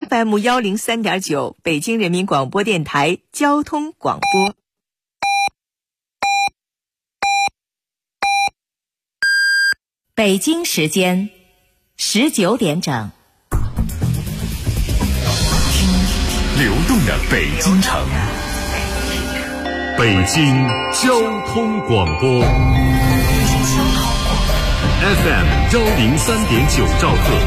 FM103.9，北京人民广播电台交通广播。北京时间19点整。 流动的北京城，北京交通广播 FM103.9 兆赫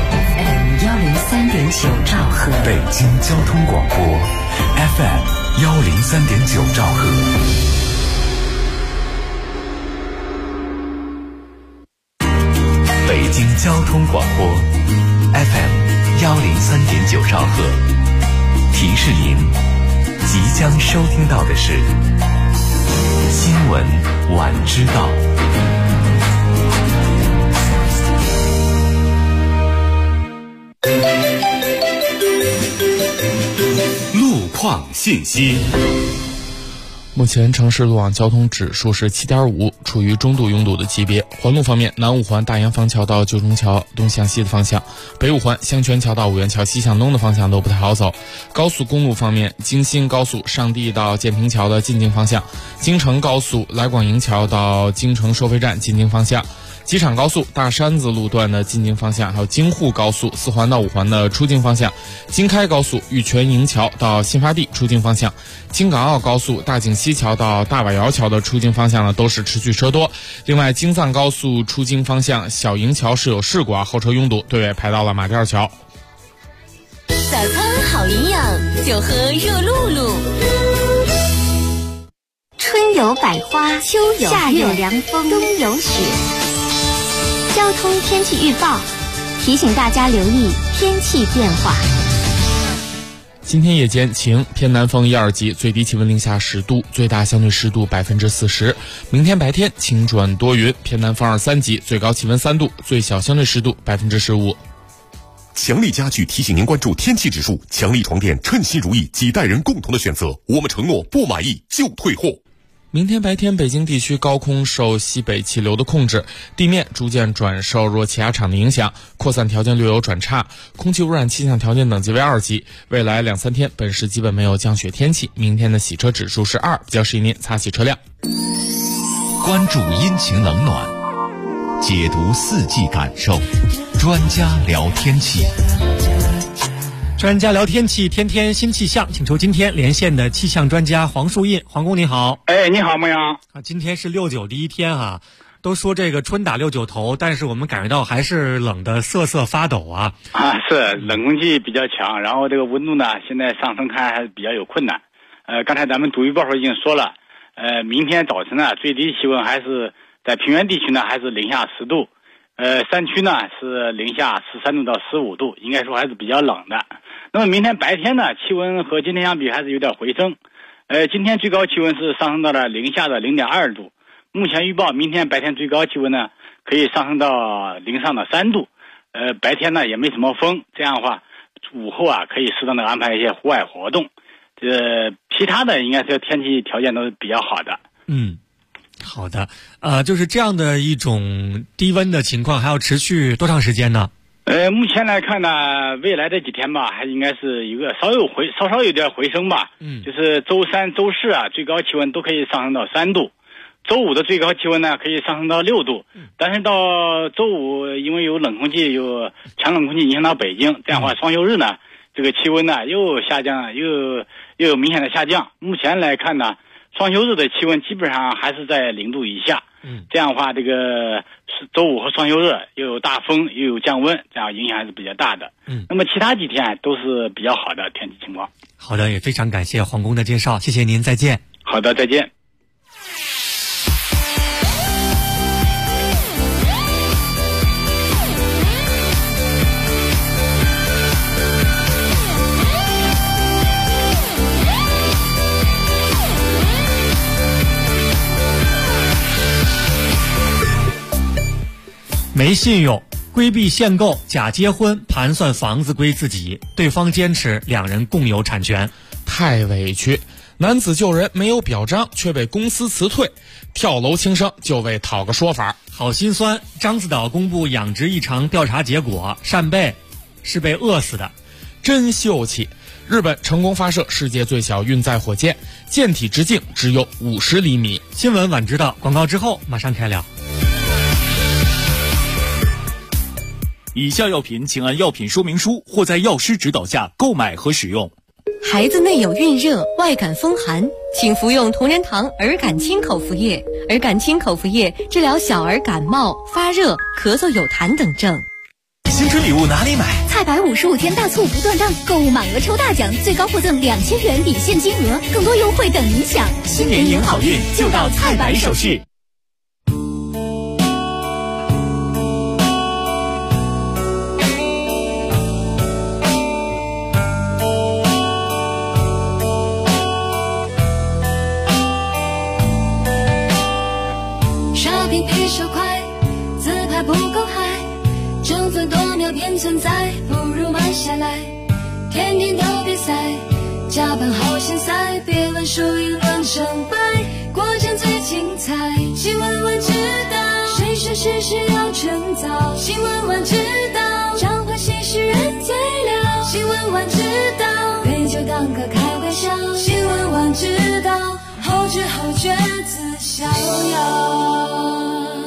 ，FM103.9 兆赫， 北京交通广播 FM103.9 兆赫。北京交通广播 FM103.9 兆赫。提示您，即将收听到的是新闻晚知道。路况信息。 目前城市路网交通指数是 7.5， 处于中度拥堵的级别。环路方面，南五环大营坊桥到九中桥东向西的方向，北五环香泉桥到五元桥西向东的方向都不太好走。高速公路方面，京新高速上地到建平桥的进京方向，京承高速来广营桥到京承收费站进京方向，机场高速大山子路段的进京方向，还有京沪高速4环到5环的出京方向，京开高速玉泉营桥到新发地出京方向，京港澳高速大井西桥到大瓦窑桥的出京方向呢都是持续车多。另外，京藏高速出京方向小营桥是有事故后车拥堵，队尾排到了马甸桥。 早餐好营养，就喝热露露。春有百花，秋有夏有凉风，冬有雪。交通天气预报提醒大家留意天气变化。 今天夜间晴，偏南风1、2级，最低气温零下10度，最大相对湿度40%。明天白天晴转多云，偏南风2、3级，最高气温3度，最小相对湿度15%。 强力家具提醒您关注天气指数，强力床垫称心如意，几代人共同的选择，我们承诺不满意就退货。 明天白天，北京地区高空受西北气流的控制，地面逐渐转受弱气压场的影响，扩散条件略有转差，空气污染气象条件等级为2级。未来2、3天，本市基本没有降雪天气。明天的洗车指数是2，比较适宜您擦洗车辆。 关注阴晴冷暖，解读四季感受，专家聊天气。 专家聊天气，天天新气象，请出今天连线的气象专家黄树印。黄工你好。 你好，牧羊。 今天是6·9第一天啊，都说这个春打6·9头，但是我们感觉到还是冷得瑟瑟发抖啊。 是冷空气比较强，然后这个温度呢，现在上升看还是比较有困难。刚才咱们读预报时候已经说了，明天早晨呢，最低气温还是在平原地区呢，还是零下10度，山区呢是零下13度到15度，应该说还是比较冷的。那么明天白天呢，气温和今天相比还是有点回升。今天最高气温是上升到了零下的0.2度。目前预报明天白天最高气温呢，可以上升到零上的3度。白天呢也没什么风，这样的话，午后啊可以适当的安排一些户外活动。其他的应该是天气条件都是比较好的。 好的。就是这样的一种低温的情况，还要持续多长时间呢？ 目前来看呢，未来这几天吧，还应该是一个稍稍有点回升吧。就是周3、周4啊，最高气温都可以上升到3度。周5的最高气温呢，可以上升到6度。但是到周5，因为有冷空气，有强冷空气影响到北京，这样的话，双休日呢，这个气温呢又下降，又有明显的下降。目前来看呢，双休日的气温基本上还是在0度以下。这样的话，这个周5和双休日又有大风又有降温，这样影响还是比较大的。那么其他几天都是比较好的天气情况。 好的，也非常感谢黄工的介绍，谢谢您，再见。 好的，再见。 没信用，规避限购，假结婚，盘算房子归自己，对方坚持两人共有产权。 太委屈，男子救人没有表彰，却被公司辞退，跳楼轻生就为讨个说法， 好心酸。獐子岛公布养殖异常调查结果，扇贝是被饿死的。 真秀气。日本成功发射世界最小运载火箭，舰体直径只有50厘米。 新闻晚知道，广告之后马上开聊。 以下药品请按药品说明书或在药师指导下购买和使用。 孩子内有孕热、外感风寒，请服用同仁堂儿感清口服液。儿感清口服液治疗小儿感冒、发热、咳嗽、有痰等症。 新春礼物哪里买？ 菜百55天大促不断档，购物满额抽大奖，最高获赠2000元抵现金额，更多优惠等您享。 新年迎好运，就到菜百首饰。 刷屏比手快，自拍不够嗨，争分夺秒便存在，不如慢下来。天天都比赛，加班好像赛，别问输赢论成败，过程最精彩。新闻晚知道，谁说事事要趁早？新闻晚知道，彰化新诗人最了。新闻晚知道，杯酒当歌开玩笑。新闻晚知道，后知后觉自逍遥。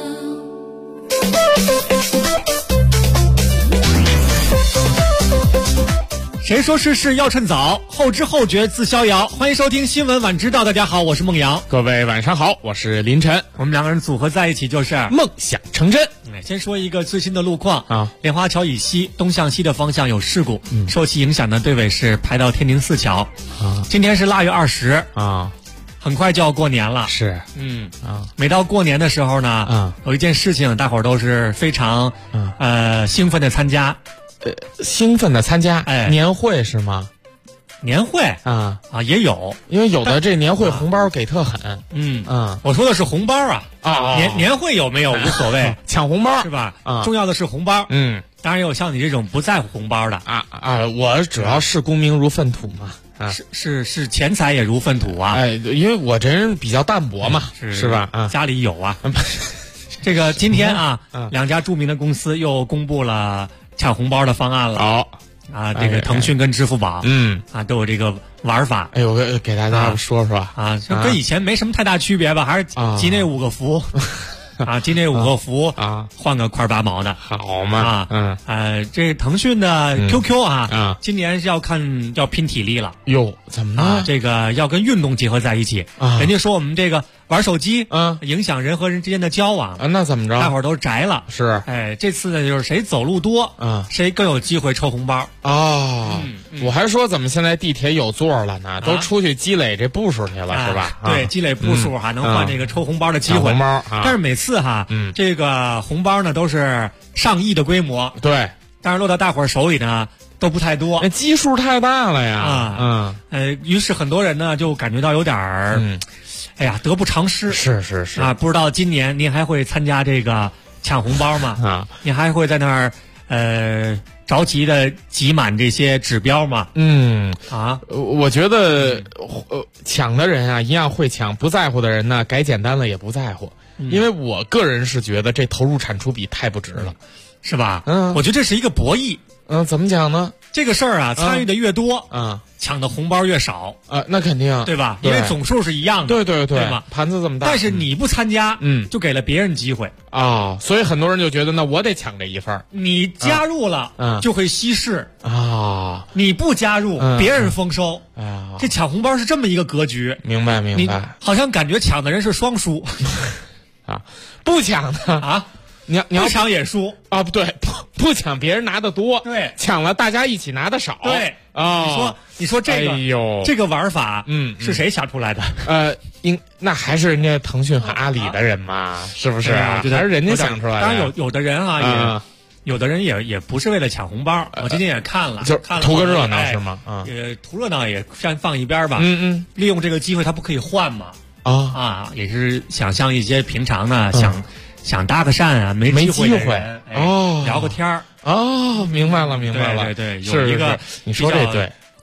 谁说事事要趁早？后知后觉自逍遥。欢迎收听新闻晚知道，大家好，我是孟阳。 各位晚上好，我是林晨。 我们两个人组合在一起就是梦想成真。 先说一个最新的路况啊， 莲花桥以西东向西的方向有事故，受其影响的队尾是排到天宁寺桥。今天是腊月20 啊， 很快就要过年了。 是， 每到过年的时候呢，有一件事情大伙儿都是非常兴奋的参加。 兴奋的参加，年会是吗？ 年会也有， 因为有的这年会红包给特狠。 我说的是红包年会有没有无所谓， 抢红包是吧？重要的是红包。当然也有像你这种不在乎红包的我主要视功名如粪土嘛。 是钱财也如粪土啊！ 因为我这人比较淡薄嘛，是吧？ 家里有啊。这个今天两家著名的公司又公布了抢红包的方案了。这个腾讯跟支付宝，都有这个玩法。 哎呦，给大家说说就跟以前没什么太大区别吧，还是集内5个福。集内5个福换个块8毛的， 好嘛？ 这腾讯的 QQ 今年是要拼体力了。 哟，怎么了？ 这个要跟运动结合在一起。人家说我们这个玩手机影响人和人之间的交往那怎么着？ 大伙儿都宅了。 是， 这次呢就是谁走路多谁更有机会抽红包。 我还说怎么现在地铁有座了呢？都出去积累这步数去了，是吧？ 对，积累步数能换这个抽红包的机会。 红包但是每次这个红包呢都是上亿的规模。 对， 但是落到大伙儿手里呢都不太多， 基数太大了呀。 于是很多人呢就感觉到有点儿，得不偿失。 是不知道今年您还会参加这个抢红包吗？您还会在那儿着急的挤满这些指标吗？ 我觉得抢的人一样会抢，不在乎的人呢改简单了也不在乎。因为我个人是觉得这投入产出比太不值了， 是吧？我觉得这是一个博弈。 怎么讲呢？ 这个事儿参与的越多，抢的红包越少。 那肯定， 对吧？因为总数是一样的。 对吧？ 盘子这么大。 但是你不参加，就给了别人机会所以很多人就觉得，那我得抢这一份。 你加入了，就会稀释你不加入，别人丰收这抢红包是这么一个格局。 明白。 好像感觉抢的人是双输不抢的你要抢也输对，不抢别人拿的多， 对， 抢了大家一起拿的少， 对你说这个这个玩法是谁想出来的？ 那还是人家腾讯和阿里的人嘛，是不是还是人家想出来的。 当然有的人有的人也不是为了抢红包，我今天也看了， 就图个热闹是吗？ 也图热闹也先放一边吧。利用这个机会，他不可以换吗？也是想象一些平常呢想搭个讪没机会聊个天儿明白了。 对， 有一个你说这对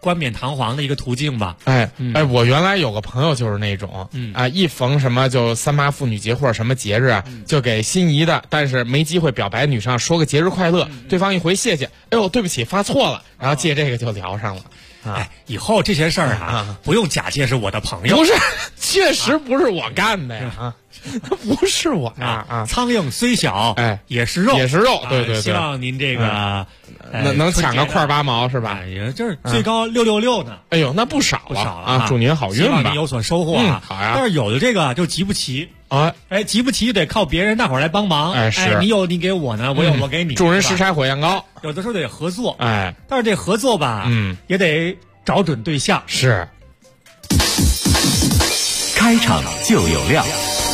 冠冕堂皇的一个途径吧。 我原来有个朋友就是那种，一逢什么就3·8妇女节或者什么节日啊，就给心仪的但是没机会表白女生说个节日快乐，对方一回谢谢，哎呦对不起发错了，然后借这个就聊上了。 以后这些事儿不用假借是我的朋友， 不是，确实不是我干的呀，不是我呀苍蝇虽小，也是肉， 也是肉，对， 希望您这个能抢个块8毛是吧？ 也就是最高666呢。 哎呦，那不少啊！祝您好运吧， 希望您有所收获啊！ 好呀。 但是有的这个就急不齐急不齐得靠别人大伙儿来帮忙。 是你有你给我呢，我有我给你。 众人拾柴火焰高， 有的时候得合作。但是这合作吧，也得找准对象。 是。 开场就有料。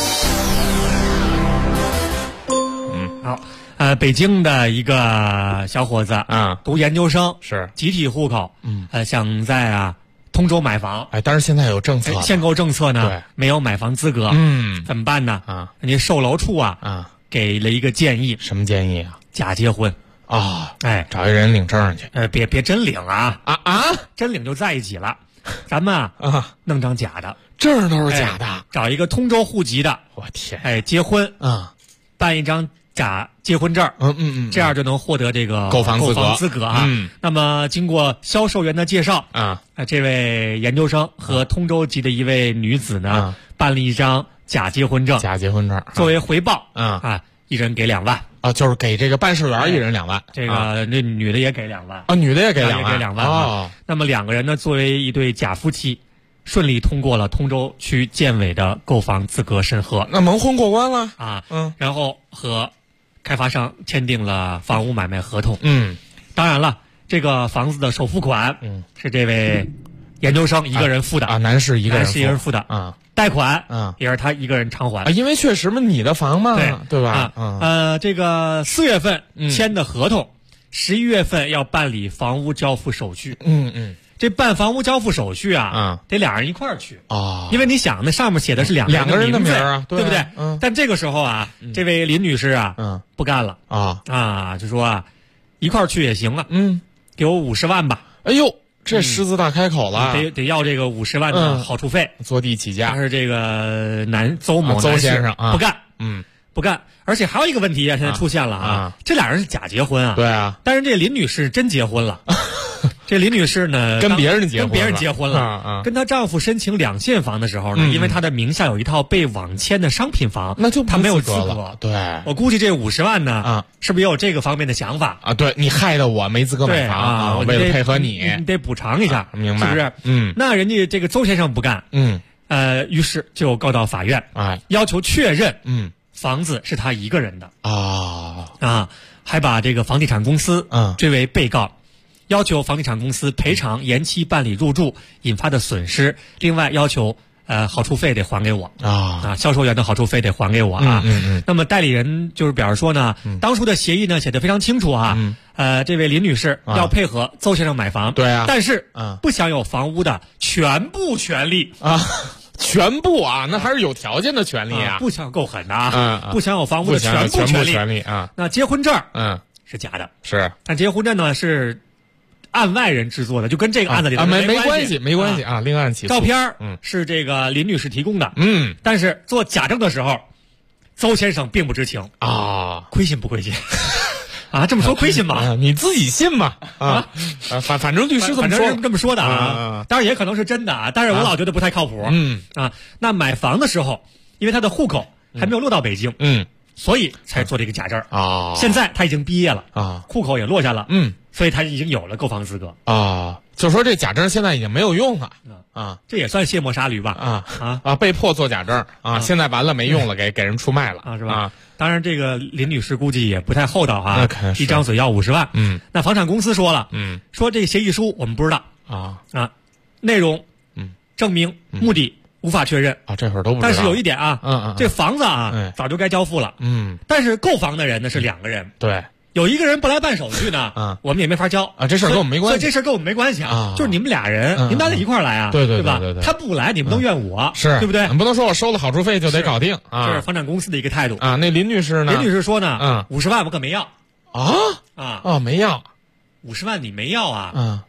好，北京的一个小伙子读研究生， 是集体户口，想在通州买房， 但是现在有政策， 限购政策呢， 对， 没有买房资格，怎么办呢？人家售楼处给了一个建议， 什么建议啊？ 假结婚找一人领证去， 别真领真领就在一起了，咱们弄张假的， 证都是假的， 找一个通州户籍的， 我天， 结婚办一张假结婚证，这样就能获得这个购房资格那么经过销售员的介绍这位研究生和通州籍的一位女子呢，办了一张假结婚证，作为回报一人给2万就是给这个办事员一人2万， 这个那女的也给2万女的也给 2万那么2个人呢，作为一对假夫妻，顺利通过了通州区建委的购房资格审核， 那蒙混过关了然后和开发商签订了房屋买卖合同。当然了，这个房子的首付款是这位研究生一个人付的男士一个人付的贷款也是他一个人偿还因为确实嘛，你的房嘛，对吧？ 这个4月份签的合同，11月份要办理房屋交付手续。这办房屋交付手续得2人一块儿去因为你想那上面写的是两个人的名字对不对？但这个时候这位林女士不干了就说一块儿去也行给我50万吧。 哎呦，这狮子大开口了， 得要这个50万的好处费， 坐地起价。 但是这个邹先生不干，不干。而且还有一个问题现在出现了这俩人是假结婚对但是这林女士真结婚了。这林女士呢， 跟别人结婚了，跟她丈夫申请2现房的时候呢，因为她的名下有一套被网签的商品房， 那就她没有资格了。对， 我估计这50万呢，是不是也有这个方面的想法对，你害得我没资格买房我为了配合你得补偿一下， 明白？ 是不是？那人家这个邹先生不干，于是就告到法院，要求确认，房子是他一个人的还把这个房地产公司追为被告。要求房地产公司赔偿延期办理入住引发的损失，另外要求好处费得还给我销售员的好处费得还给我那么代理人就是表示说呢，当初的协议呢写得非常清楚这位林女士要配合邹先生买房， 对但是不享有房屋的全部权利全部那还是有条件的权利不想够狠的不享有房屋的全部权利那结婚证是假的， 是， 但结婚证呢是案外人制作的，就跟这个案子里头没关系另案起诉。 照片是这个林女士提供的但是做假证的时候邹先生并不知情亏心不亏心这么说亏心吗？ 你自己信吗？反正律师这么说的当然也可能是真的但是我老觉得不太靠谱那买房的时候因为他的户口还没有落到北京所以才做这个假证现在他已经毕业了户口也落下了所以他已经有了购房资格就说这假证现在已经没有用了这也算卸磨杀驴吧被迫做假证现在完了没用了给人出卖了是吧？当然这个林女士估计也不太厚道一张嘴要50万那房产公司说了说这个协议书我们不知道内容证明目的无法确认这会儿都不知道。 但是有一点这房子早就该交付了但是购房的人呢是2个人， 对， 有一个人不来办手续呢我们也没法交这事儿跟我们没关系， 所以这事儿跟我们没关系就是你们俩人你们俩得一块儿来对吧？他不来你们都怨我是对不对？ 你不能说我收了好处费就得搞定这是房产公司的一个态度那林女士呢？ 林女士说呢50万我可没要没要 50万你没要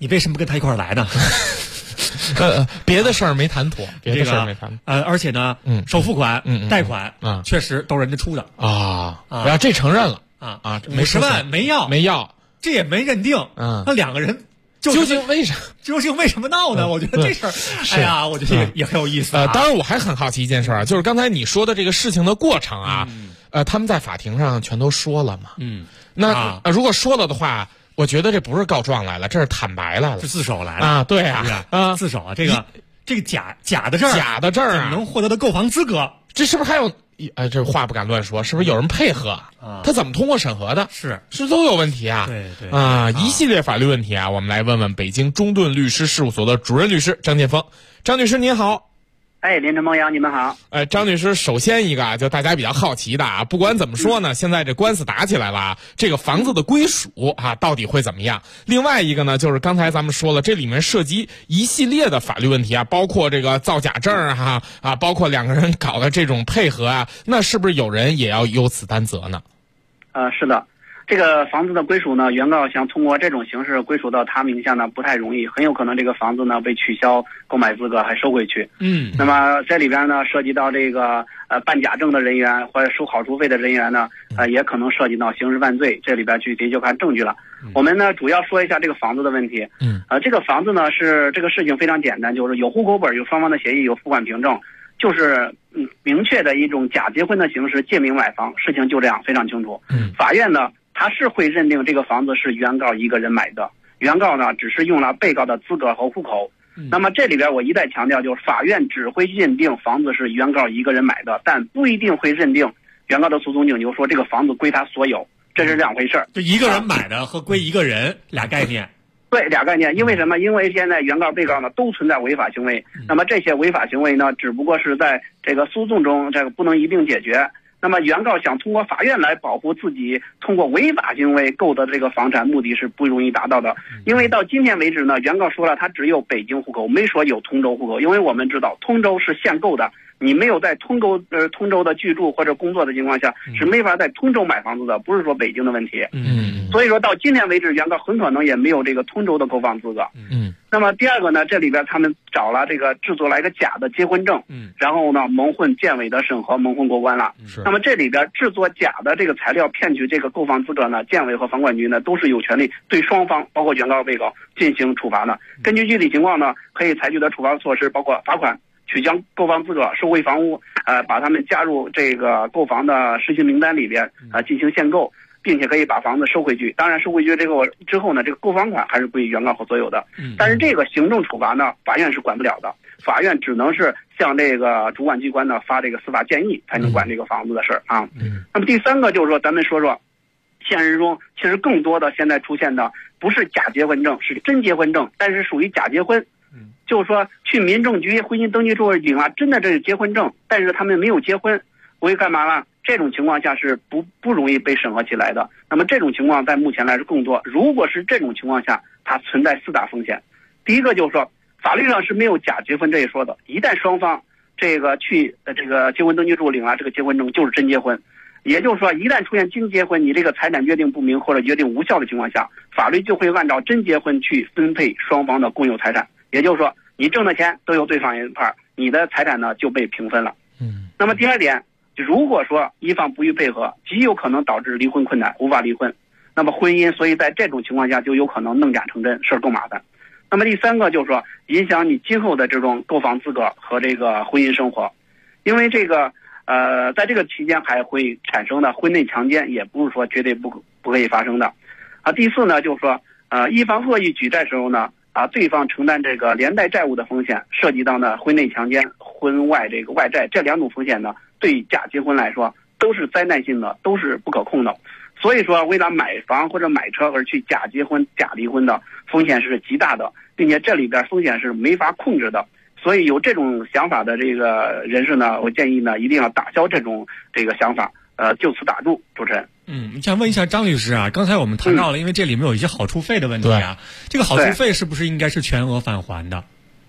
你为什么跟他一块儿来呢？ 别的事儿没谈妥，别的事儿没谈。 而且呢，首付款、贷款确实都是人家出的然后这承认了 50万没要，这也没认定。那两个人究竟为什么闹呢？我觉得这事儿，哎呀，我觉得也很有意思。 当然，我还很好奇一件事啊，就是刚才你说的这个事情的过程啊，他们在法庭上全都说了嘛？那如果说了的话。我觉得这不是告状来了，这是坦白来了， 是自首来了对啊， 自首啊，这个假的证啊， 能获得的购房资格， 这是不是还有？这话不敢乱说，是不是有人配合他怎么通过审核的？ 是都有问题啊？ 对一系列法律问题啊，我们来问问北京中顿律师事务所的主任律师张建峰。张律师您好。 林晨、孟阳，你们好。 张律师，首先一个就大家比较好奇的不管怎么说呢，现在这官司打起来了，这个房子的归属到底会怎么样？另外一个呢，就是刚才咱们说了，这里面涉及一系列的法律问题包括这个造假证包括两个人搞的这种配合那是不是有人也要由此担责呢？ 是的。这个房子的归属呢，原告想通过这种形式归属到他名下呢，不太容易，很有可能这个房子呢被取消购买资格，还收回去。那么这里边呢，涉及到这个办假证的人员或者收好处费的人员呢，也可能涉及到刑事犯罪，这里边去就看证据了。我们呢主要说一下这个房子的问题。这个房子呢是这个事情非常简单，就是有户口本，有双方的协议，有付款凭证，就是明确的一种假结婚的形式借名买房，事情就这样，非常清楚。法院呢。他是会认定这个房子是原告一个人买的，原告呢只是用了被告的资格和户口。那么这里边我一再强调，就是法院只会认定房子是原告一个人买的，但不一定会认定原告的诉讼请求说这个房子归他所有，这是两回事。 就一个人买的和归一个人俩概念。 对，俩概念。因为什么？因为现在原告被告呢都存在违法行为，那么这些违法行为呢只不过是在这个诉讼中这个不能一并解决。那么原告想通过法院来保护自己通过违法行为购得这个房产，目的是不容易达到的。因为到今天为止呢，原告说了他只有北京户口，没说有通州户口。因为我们知道通州是限购的，你没有在通州的居住或者工作的情况下，是没法在通州买房子的，不是说北京的问题。所以说到今天为止，原告很可能也没有这个通州的购房资格。那么第二个呢，这里边他们找了这个制作了一个假的结婚证，然后呢蒙混建委的审核，蒙混过关了。那么这里边制作假的这个材料骗取这个购房资格呢，建委和房管局呢都是有权利对双方包括原告被告进行处罚的。根据具体情况呢，可以采取的处罚措施包括罚款、取消购房资格、收回房屋，把他们加入这个购房的实行名单里边进行限购，并且可以把房子收回去。当然收回去这个之后呢，这个购房款还是归原告所有的。但是这个行政处罚呢，法院是管不了的，法院只能是向这个主管机关呢发这个司法建议，才能管这个房子的事儿啊。那么第三个就是说，咱们说说现实中其实更多的现在出现的不是假结婚证，是真结婚证，但是属于假结婚。就是说去民政局婚姻登记处领了真的这是结婚证，但是他们没有结婚，为干嘛了？这种情况下是不容易被审核起来的。那么这种情况在目前来说更多。如果是这种情况下，它存在4大风险。第一个就是说，法律上是没有假结婚这一说的。一旦双方这个去这个结婚登记处领了这个结婚证，就是真结婚。也就是说，一旦出现经结婚你这个财产约定不明或者约定无效的情况下，法律就会按照真结婚去分配双方的共有财产。也就是说，你挣的钱都由对方一半，你的财产呢就被平分了。那么第二点，如果说一方不予配合，极有可能导致离婚困难，无法离婚。那么婚姻，所以在这种情况下就有可能弄假成真，事儿更麻烦。那么第三个就是说，影响你今后的这种购房资格和这个婚姻生活，因为这个在这个期间还会产生的婚内强奸，也不是说绝对不可以发生的。第四呢，就是说一方恶意举债时候呢，对方承担这个连带债务的风险，涉及到呢婚内强奸、婚外这个外债，这两种风险呢，对假结婚来说都是灾难性的，都是不可控的。所以说，为了买房或者买车而去假结婚、假离婚的风险是极大的，并且这里边风险是没法控制的。所以有这种想法的这个人士呢，我建议呢，一定要打消这个想法，就此打住。主持人， 想问一下张律师啊，刚才我们谈到了，因为这里面有一些好处费的问题啊，这个好处费是不是应该是全额返还的？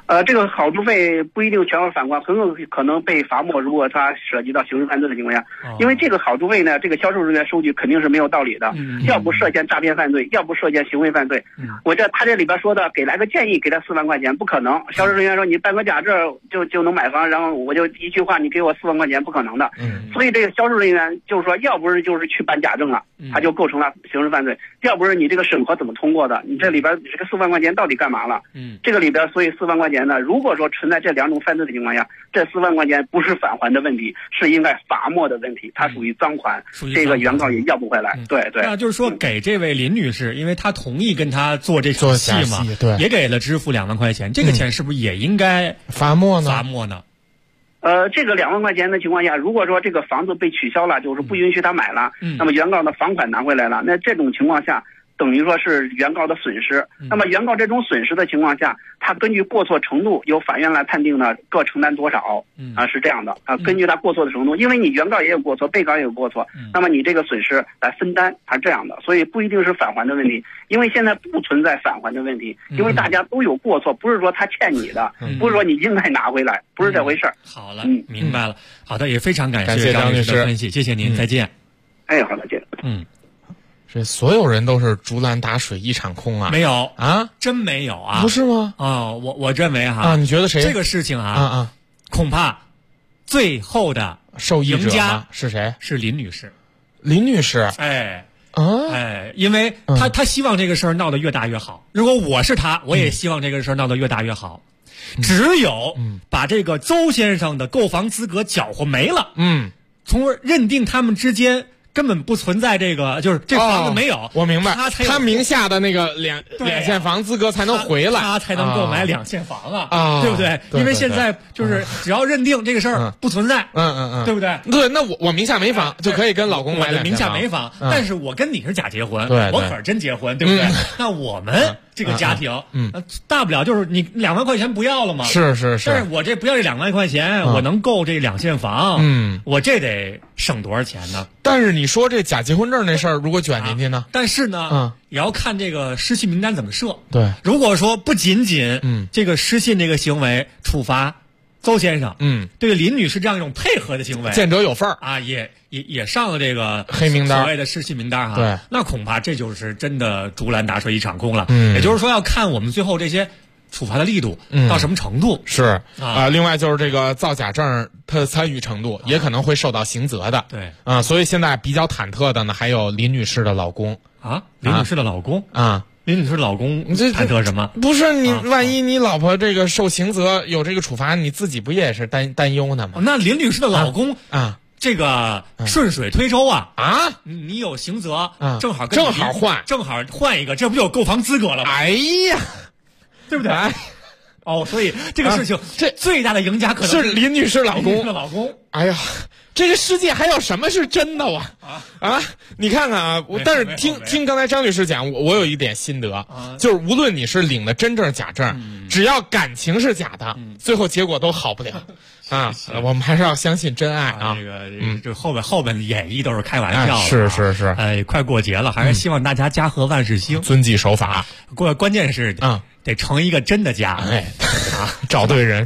这个好处费不一定全额返还，很有可能被罚没。如果他涉及到刑事犯罪的情况下，因为这个好处费呢，这个销售人员收取肯定是没有道理的，要不涉嫌诈骗犯罪，要不涉嫌行为犯罪。他这里边说的给来个建议，给他4万块钱，不可能。销售人员说你办个假证就能买房，然后我就一句话你给我4万块钱，不可能的。所以这个销售人员就是说，要不是就是去办假证了，他就构成了刑事犯罪；要不是你这个审核怎么通过的，你这里边这个4万块钱到底干嘛了？这个里边所以4万块钱呢，如果说存在这2种犯罪的情况下，这4万块钱不是返还的问题，是应该罚没的问题，它属于赃款，这个原告也要不回来。对对。 那就是说，给这位林女士，因为她同意跟他做这场戏嘛， 对， 也给了支付2万块钱，这个钱是不是也应该罚没呢？ 罚没呢？ 这个2万块钱的情况下，如果说这个房子被取消了，就是不允许他买了，那么原告的房款拿回来了，那这种情况下，等于说是原告的损失。那么原告这种损失的情况下，他根据过错程度由法院来判定呢，各承担多少是这样的根据他过错的程度，因为你原告也有过错，被告也有过错，那么你这个损失来分担，它是这样的，所以不一定是返还的问题，因为现在不存在返还的问题，因为大家都有过错，不是说他欠你的，不是说你应该拿回来，不是这回事儿。 好了，明白了。好的，也非常感谢张律师的分析，谢谢您，再见。 哎，好的，见。 这所有人都是竹篮打水一场空啊？ 没有啊， 真没有啊？ 不是吗？ 我认为你觉得谁？ 这个事情恐怕最后的受益者赢家是谁？ 是林女士。 林女士， 因为她希望这个事儿闹得越大越好。如果我是她，我也希望这个事儿闹得越大越好。只有把这个邹先生的购房资格搅和没了，从而认定他们之间根本不存在这个，就是这房子没有， 我明白，他名下的那个两线房资格才能回来， 他才能购买2线房对不对？因为现在就是只要认定这个事儿不存在，对不对？ 对，那我名下没房就可以跟老公买2线房， 名下没房，但是我跟你是假结婚， 对， 我可是真结婚，对不对？那我们这个家庭，大不了就是你2万块钱不要了嘛， 是， 但是我这不要这2万块钱，我能购这2线房，我这得省多少钱呢？ 但是你说这假结婚证那事儿，如果卷进去呢？ 但是呢，也要看这个失信名单怎么设。 对， 如果说不仅仅这个失信这个行为处罚邹先生，对林女士这样一种配合的行为， 见者有份也上了这个黑名单， 所谓的失信名单对， 那恐怕这就是真的竹篮打水一场空了。也就是说，要看我们最后这些处罚的力度到什么程度。 是另外就是这个造假证他的参与程度也可能会受到刑责的。 对所以现在比较忐忑的呢，还有林女士的老公林女士的老公林女士老公忐忑什么？ 不是你万一你老婆这个受刑责有这个处罚，你自己不也是担忧呢吗？ 那林女士的老公这个顺水推舟你有刑责正好换一个，这不就有购房资格了吗？ 哎呀， 对不对？所以这个事情这最大的赢家可能是林女士老公。哎呀，这个世界还有什么是真的你看看但是听刚才张律师讲，我有一点心得就是无论你是领的真证假证，只要感情是假的，最后结果都好不了我们还是要相信真爱这后边演绎都是开玩笑是快过节了，还是希望大家家和万事兴， 遵纪守法。 关键是得成一个真的家， 找对人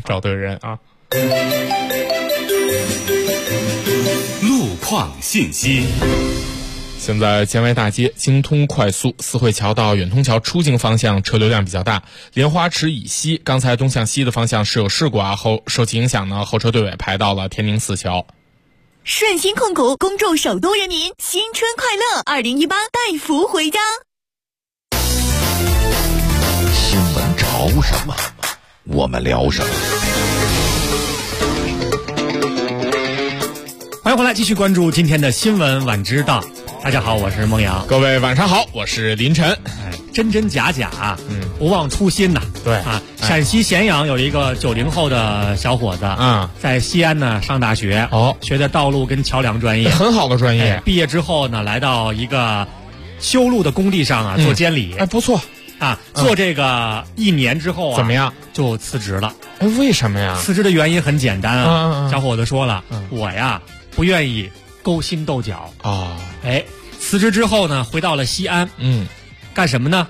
路况信息。 现在建外大街京通快速四惠桥到远通桥出境方向车流量比较大，莲花池以西刚才东向西的方向是有事故后受其影响呢，后车队尾排到了天宁4桥。 顺鑫控股恭祝首都人民新春快乐，2018带福回家。 新闻潮什么，我们聊什么。 欢迎回来，继续关注今天的新闻晚知道。大家好，我是孟阳。 各位晚上好，我是林晨。 真真假假，不忘初心呐。 对陕西咸阳有一个90后的小伙子在西安呢上大学，学的道路跟桥梁专业， 很好的专业。 毕业之后呢，来到一个修路的工地上做监理， 不错做这个1年之后怎么样？ 就辞职了。 为什么呀？ 辞职的原因很简单小伙子说了，我呀不愿意勾心斗角辞职之后呢，回到了西安，干什么呢？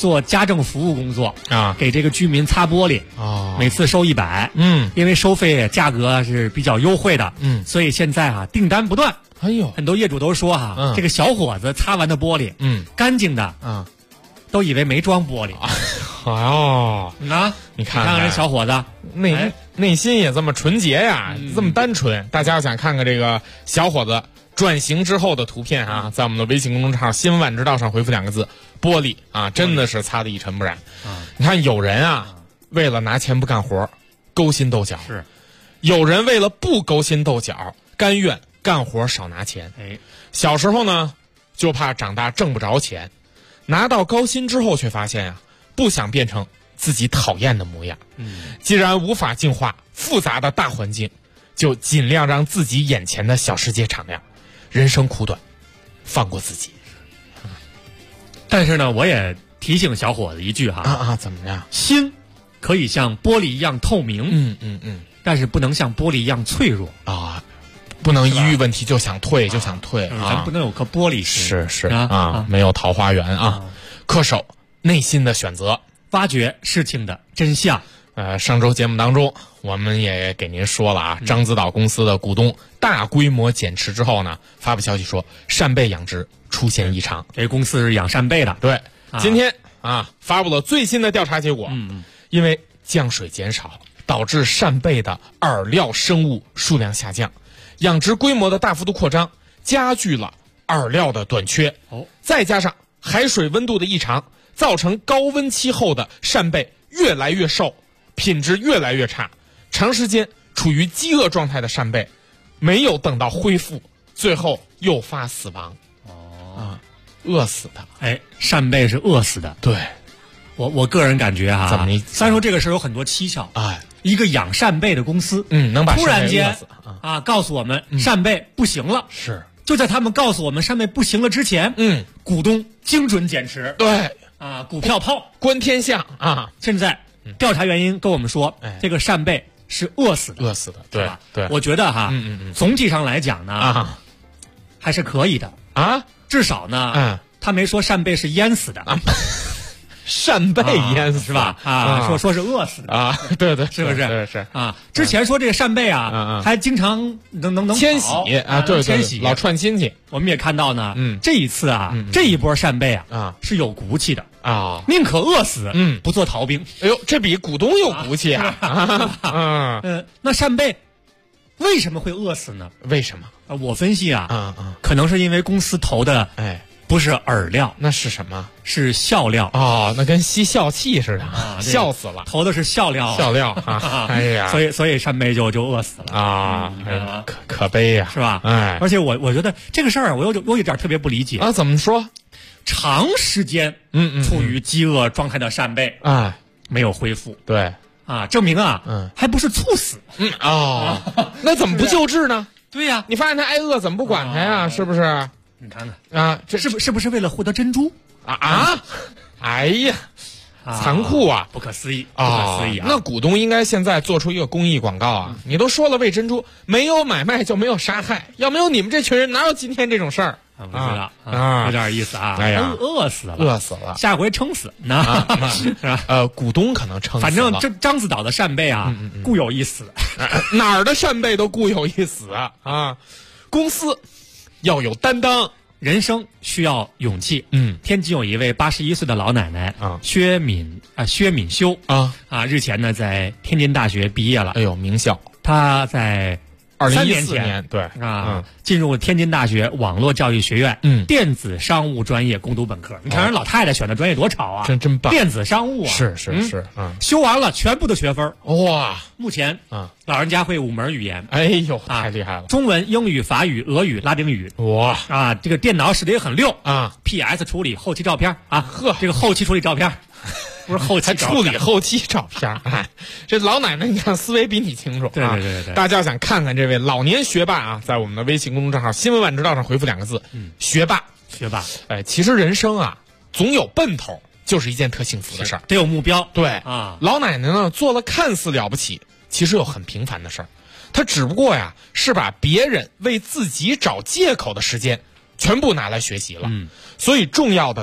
做家政服务工作啊， 给这个居民擦玻璃每次收100，因为收费价格是比较优惠的，所以现在订单不断。 哎呦， 很多业主都说这个小伙子擦完的玻璃，干净的，都以为没装玻璃。 哦，你看人小伙子内心也这么纯洁呀，这么单纯。大家要想看看这个小伙子转型之后的图片啊，在我们的微信公众号新闻晚知道上回复2个字玻璃啊，真的是擦得一尘不染。你看有人为了拿钱不干活勾心斗角， 是有人为了不勾心斗角甘愿干活少拿钱。小时候呢就怕长大挣不着钱，拿到高薪之后却发现不想变成自己讨厌的模样。既然无法净化复杂的大环境，就尽量让自己眼前的小世界敞亮。人生苦短，放过自己。 但是呢，我也提醒小伙子一句怎么样？ 心可以像玻璃一样透明，但是不能像玻璃一样脆弱不能一遇问题就想退咱不能有颗玻璃心。 是没有桃花源恪守内心的选择， 挖掘事情的真相。 上周节目当中我们也给您说了獐子岛公司的股东大规模减持之后呢，发布消息说扇贝养殖出现异常。 这公司是养扇贝的。 对，今天发布了最新的调查结果。因为降水减少导致扇贝的饵料生物数量下降，养殖规模的大幅度扩张加剧了饵料的短缺。再加上海水温度的异常，造成高温期后的扇贝越来越瘦，品质越来越差，长时间处于饥饿状态的扇贝没有等到恢复，最后诱发死亡。饿死的。 扇贝是饿死的。 对， 我个人感觉怎么虽然说这个事有很多蹊跷一个养扇贝的公司能把突然间告诉我们扇贝不行了。 是就在他们告诉我们扇贝不行了之前股东精准减持。 对股票抛观天象现在调查原因跟我们说这个扇贝是饿死的。 对吧？对， 我觉得总体上来讲呢还是可以的至少呢他没说扇贝是淹死的扇贝淹死是吧？说是饿死的对， 是不是？ 是之前说这个扇贝还经常能迁徙对， 迁徙老串亲戚。 我们也看到呢，这一次这一波扇贝是有骨气的宁可饿死不做逃兵。 哎呦，这比股东有骨气那扇贝为什么会饿死呢？ 为什么？ 我分析可能是因为公司投的不是饵料， 那是什么？ 是笑料那跟吸笑气似的笑死了。 投的是笑料哎呀， 所以扇贝就饿死了可悲呀， 是吧？而且我觉得这个事儿我有点特别不理解怎么说？ 长时间处于饥饿状态的扇贝没有恢复， 对证明还不是猝死那怎么不救治呢？ 对呀， 你发现他挨饿怎么不管他呀？是不是？ 你看看这是不是为了获得珍珠哎呀，残酷不可思议不可思议那股东应该现在做出一个公益广告你都说了喂珍珠，没有买卖就没有杀害，要没有你们这群人哪有今天这种事儿？ 不知道有点意思饿死了下回撑死是吧？ 股东可能撑死了。 反正这獐子岛的扇贝固有一死哪儿的扇贝都固有一死公司要有担当， 人生需要勇气。天津有一位81岁的老奶奶薛敏修日前呢在天津大学毕业了。 哎呦，名校。 她在 2014年对进入天津大学网络教育学院电子商务专业攻读本科。你看人老太太选的专业多潮真棒！ 电子商务是修完了全部的学分哇！ 目前老人家会5门语言。 哎呦，太厉害了！ 中文、英语、法语、俄语、拉丁语。 哇这个电脑使得也很溜PS 处理后期照片这个后期处理照片不是后期处理后期照片这老奶奶你看思维比你清楚对大家想看看这位老年学霸在我们的微信公众账号新闻晚知道上回复2个字学霸。其实人生总有奔头就是一件特幸福的事儿， 得有目标。 对老奶奶呢做了看似了不起其实有很平凡的事儿，她只不过是把别人为自己找借口的时间全部拿来学习了所以重要的呢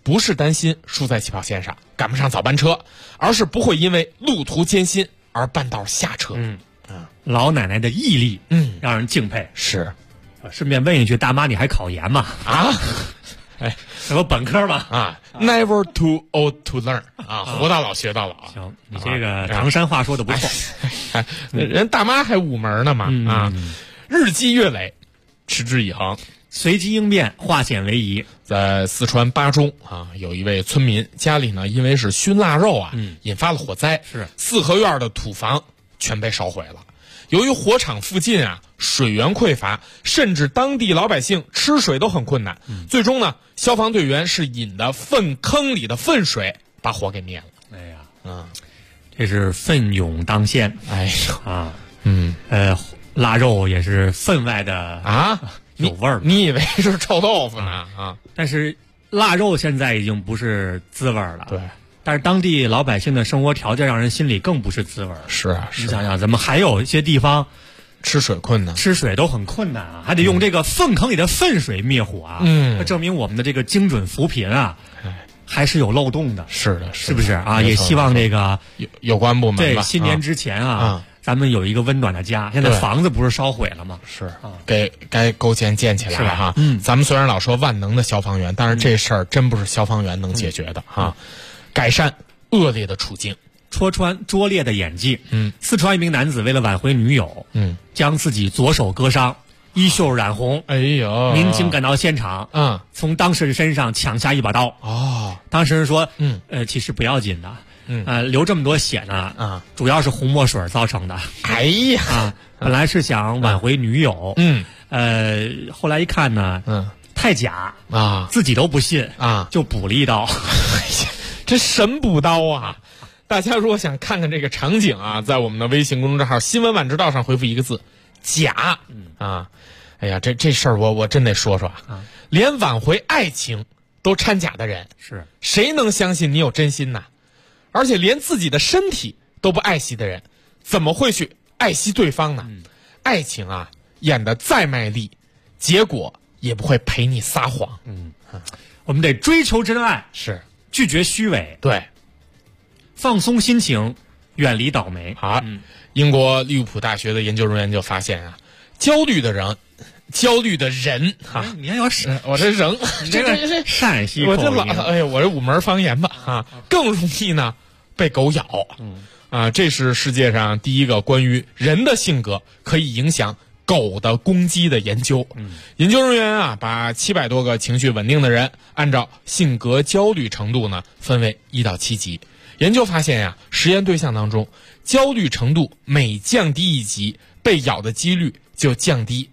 不是担心输在起跑线上赶不上早班车，而是不会因为路途艰辛而半道下车。 老奶奶的毅力，让人敬佩。 是。 顺便问一句，大妈，你还考研吗？ 啊？ 哎，什么本科吗？ 啊 ，Never too old to learn 啊，活到老学到老。 行，你这个唐山话说的不错。 人大妈还5门呢嘛啊！日积月累，持之以恒， 随机应变，化险为夷。 在四川巴中啊，有一位村民家里呢，因为是熏腊肉啊，引发了火灾， 是 4合院的土房全被烧毁了。由于火场附近啊水源匮乏，甚至当地老百姓吃水都很困难。最终呢，消防队员是引的粪坑里的粪水把火给灭了。 哎呀，这是奋勇当先。 哎呀腊肉也是分外的啊有味儿。 你以为是臭豆腐呢啊？ 但是腊肉现在已经不是滋味了。 对。 但是当地老百姓的生活条件让人心里更不是滋味。 是啊， 你想想，咱们还有一些地方吃水困难， 吃水都很困难啊，还得用这个粪坑里的粪水灭火啊。那证明我们的这个精准扶贫啊，还是有漏洞的。 是的， 是不是啊？也希望这个有关部门对新年之前啊，咱们有一个温暖的家。现在房子不是烧毁了吗？ 是该勾践建起来了哈。咱们虽然老说万能的消防员，但是这事儿真不是消防员能解决的哈。改善恶劣的处境， 戳穿拙劣的演技。四川一名男子为了挽回女友，将自己左手割伤，衣袖染红。 哎呦！ 民警赶到现场，从当事人身上抢下一把刀。当事人说，其实不要紧的，流这么多血呢，主要是红墨水造成的。 哎呀， 本来是想挽回女友，后来一看呢，太假啊， 自己都不信啊， 就补了一刀。 这神补刀啊！大家如果想看看这个场景啊，在我们的微信公众号新闻晚知道上回复一个字假啊！哎呀，这事儿我真得说说啊，连挽回爱情都掺假的人， 是谁能相信你有真心呢？而且连自己的身体都不爱惜的人，怎么会去爱惜对方呢？爱情啊，演得再卖力，结果也不会陪你撒谎。 我们得追求真爱， 是拒绝虚伪， 对， 放松心情，远离倒霉。 好，英国利物浦大学的研究人员就发现啊，焦虑的人哈， 你还要我这人， 你这个陕西口音， 我这5门方言吧啊，更容易呢被狗咬。这是世界上第一个关于人的性格可以影响狗的攻击的研究。研究人员啊，把700多个情绪稳定的人按照性格焦虑程度呢分为1到7级。研究发现呀，实验对象当中，焦虑程度每降低1级，被咬的几率就降低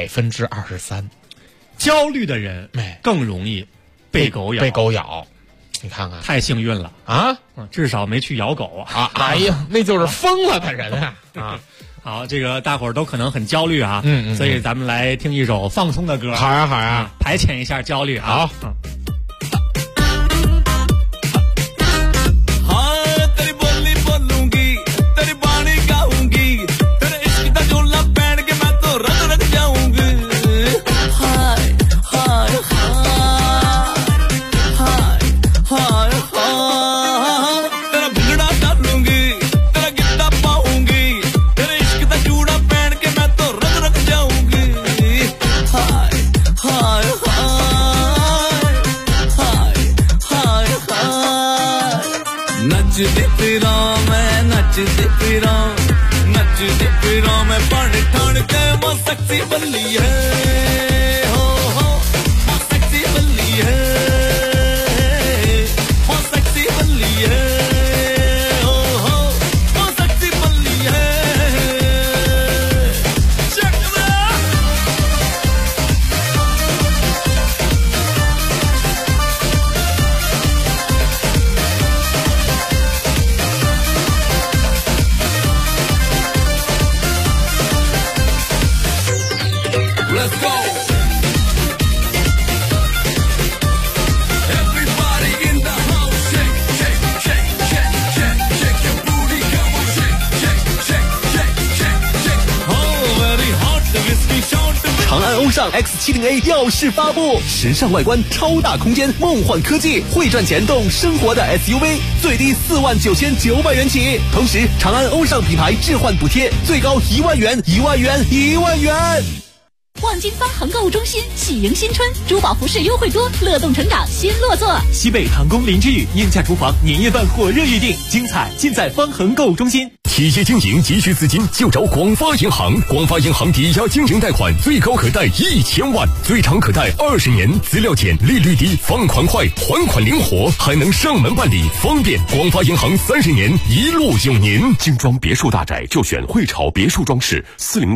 23%。 焦虑的人更容易被狗咬。你看看， 太幸运了啊！ 至少没去咬狗啊！哎呀，那就是疯了的人啊！ 好，这个大伙儿都可能很焦虑啊，所以咱们来听一首放松的歌。 好呀， 排遣一下焦虑啊。 好。 नचदी फिरा मैं नचदी फिरा नचदी फिरा मैं पढ़ ठण के वो सेक्सी बल्ली है हो वो सेक्सी बल्ली है वो सेक्सी बल्ली है हो वो सेक्सी बल्ली है चक Let's go! 尚 X70A 耀世发布，时尚外观，超大空间，梦幻科技，会赚钱动生活的 SUV， 最低49900元起。同时，长安欧尚品牌置换补贴最高1万元，1万元，1万元。 望京方恒购物中心喜迎新春，珠宝服饰优惠多，乐动成长新落座。 西北唐宫林之宇宁夏厨房年夜饭火热预定，精彩尽在方恒购物中心。 企业经营急需资金就找广发银行，广发银行抵押经营贷款最高可贷1000万，最长可贷20年，资料简，利率低，放款快，还款灵活，还能上门办理，方便。广发银行30年一路有您。 精装别墅大宅就选汇潮别墅装饰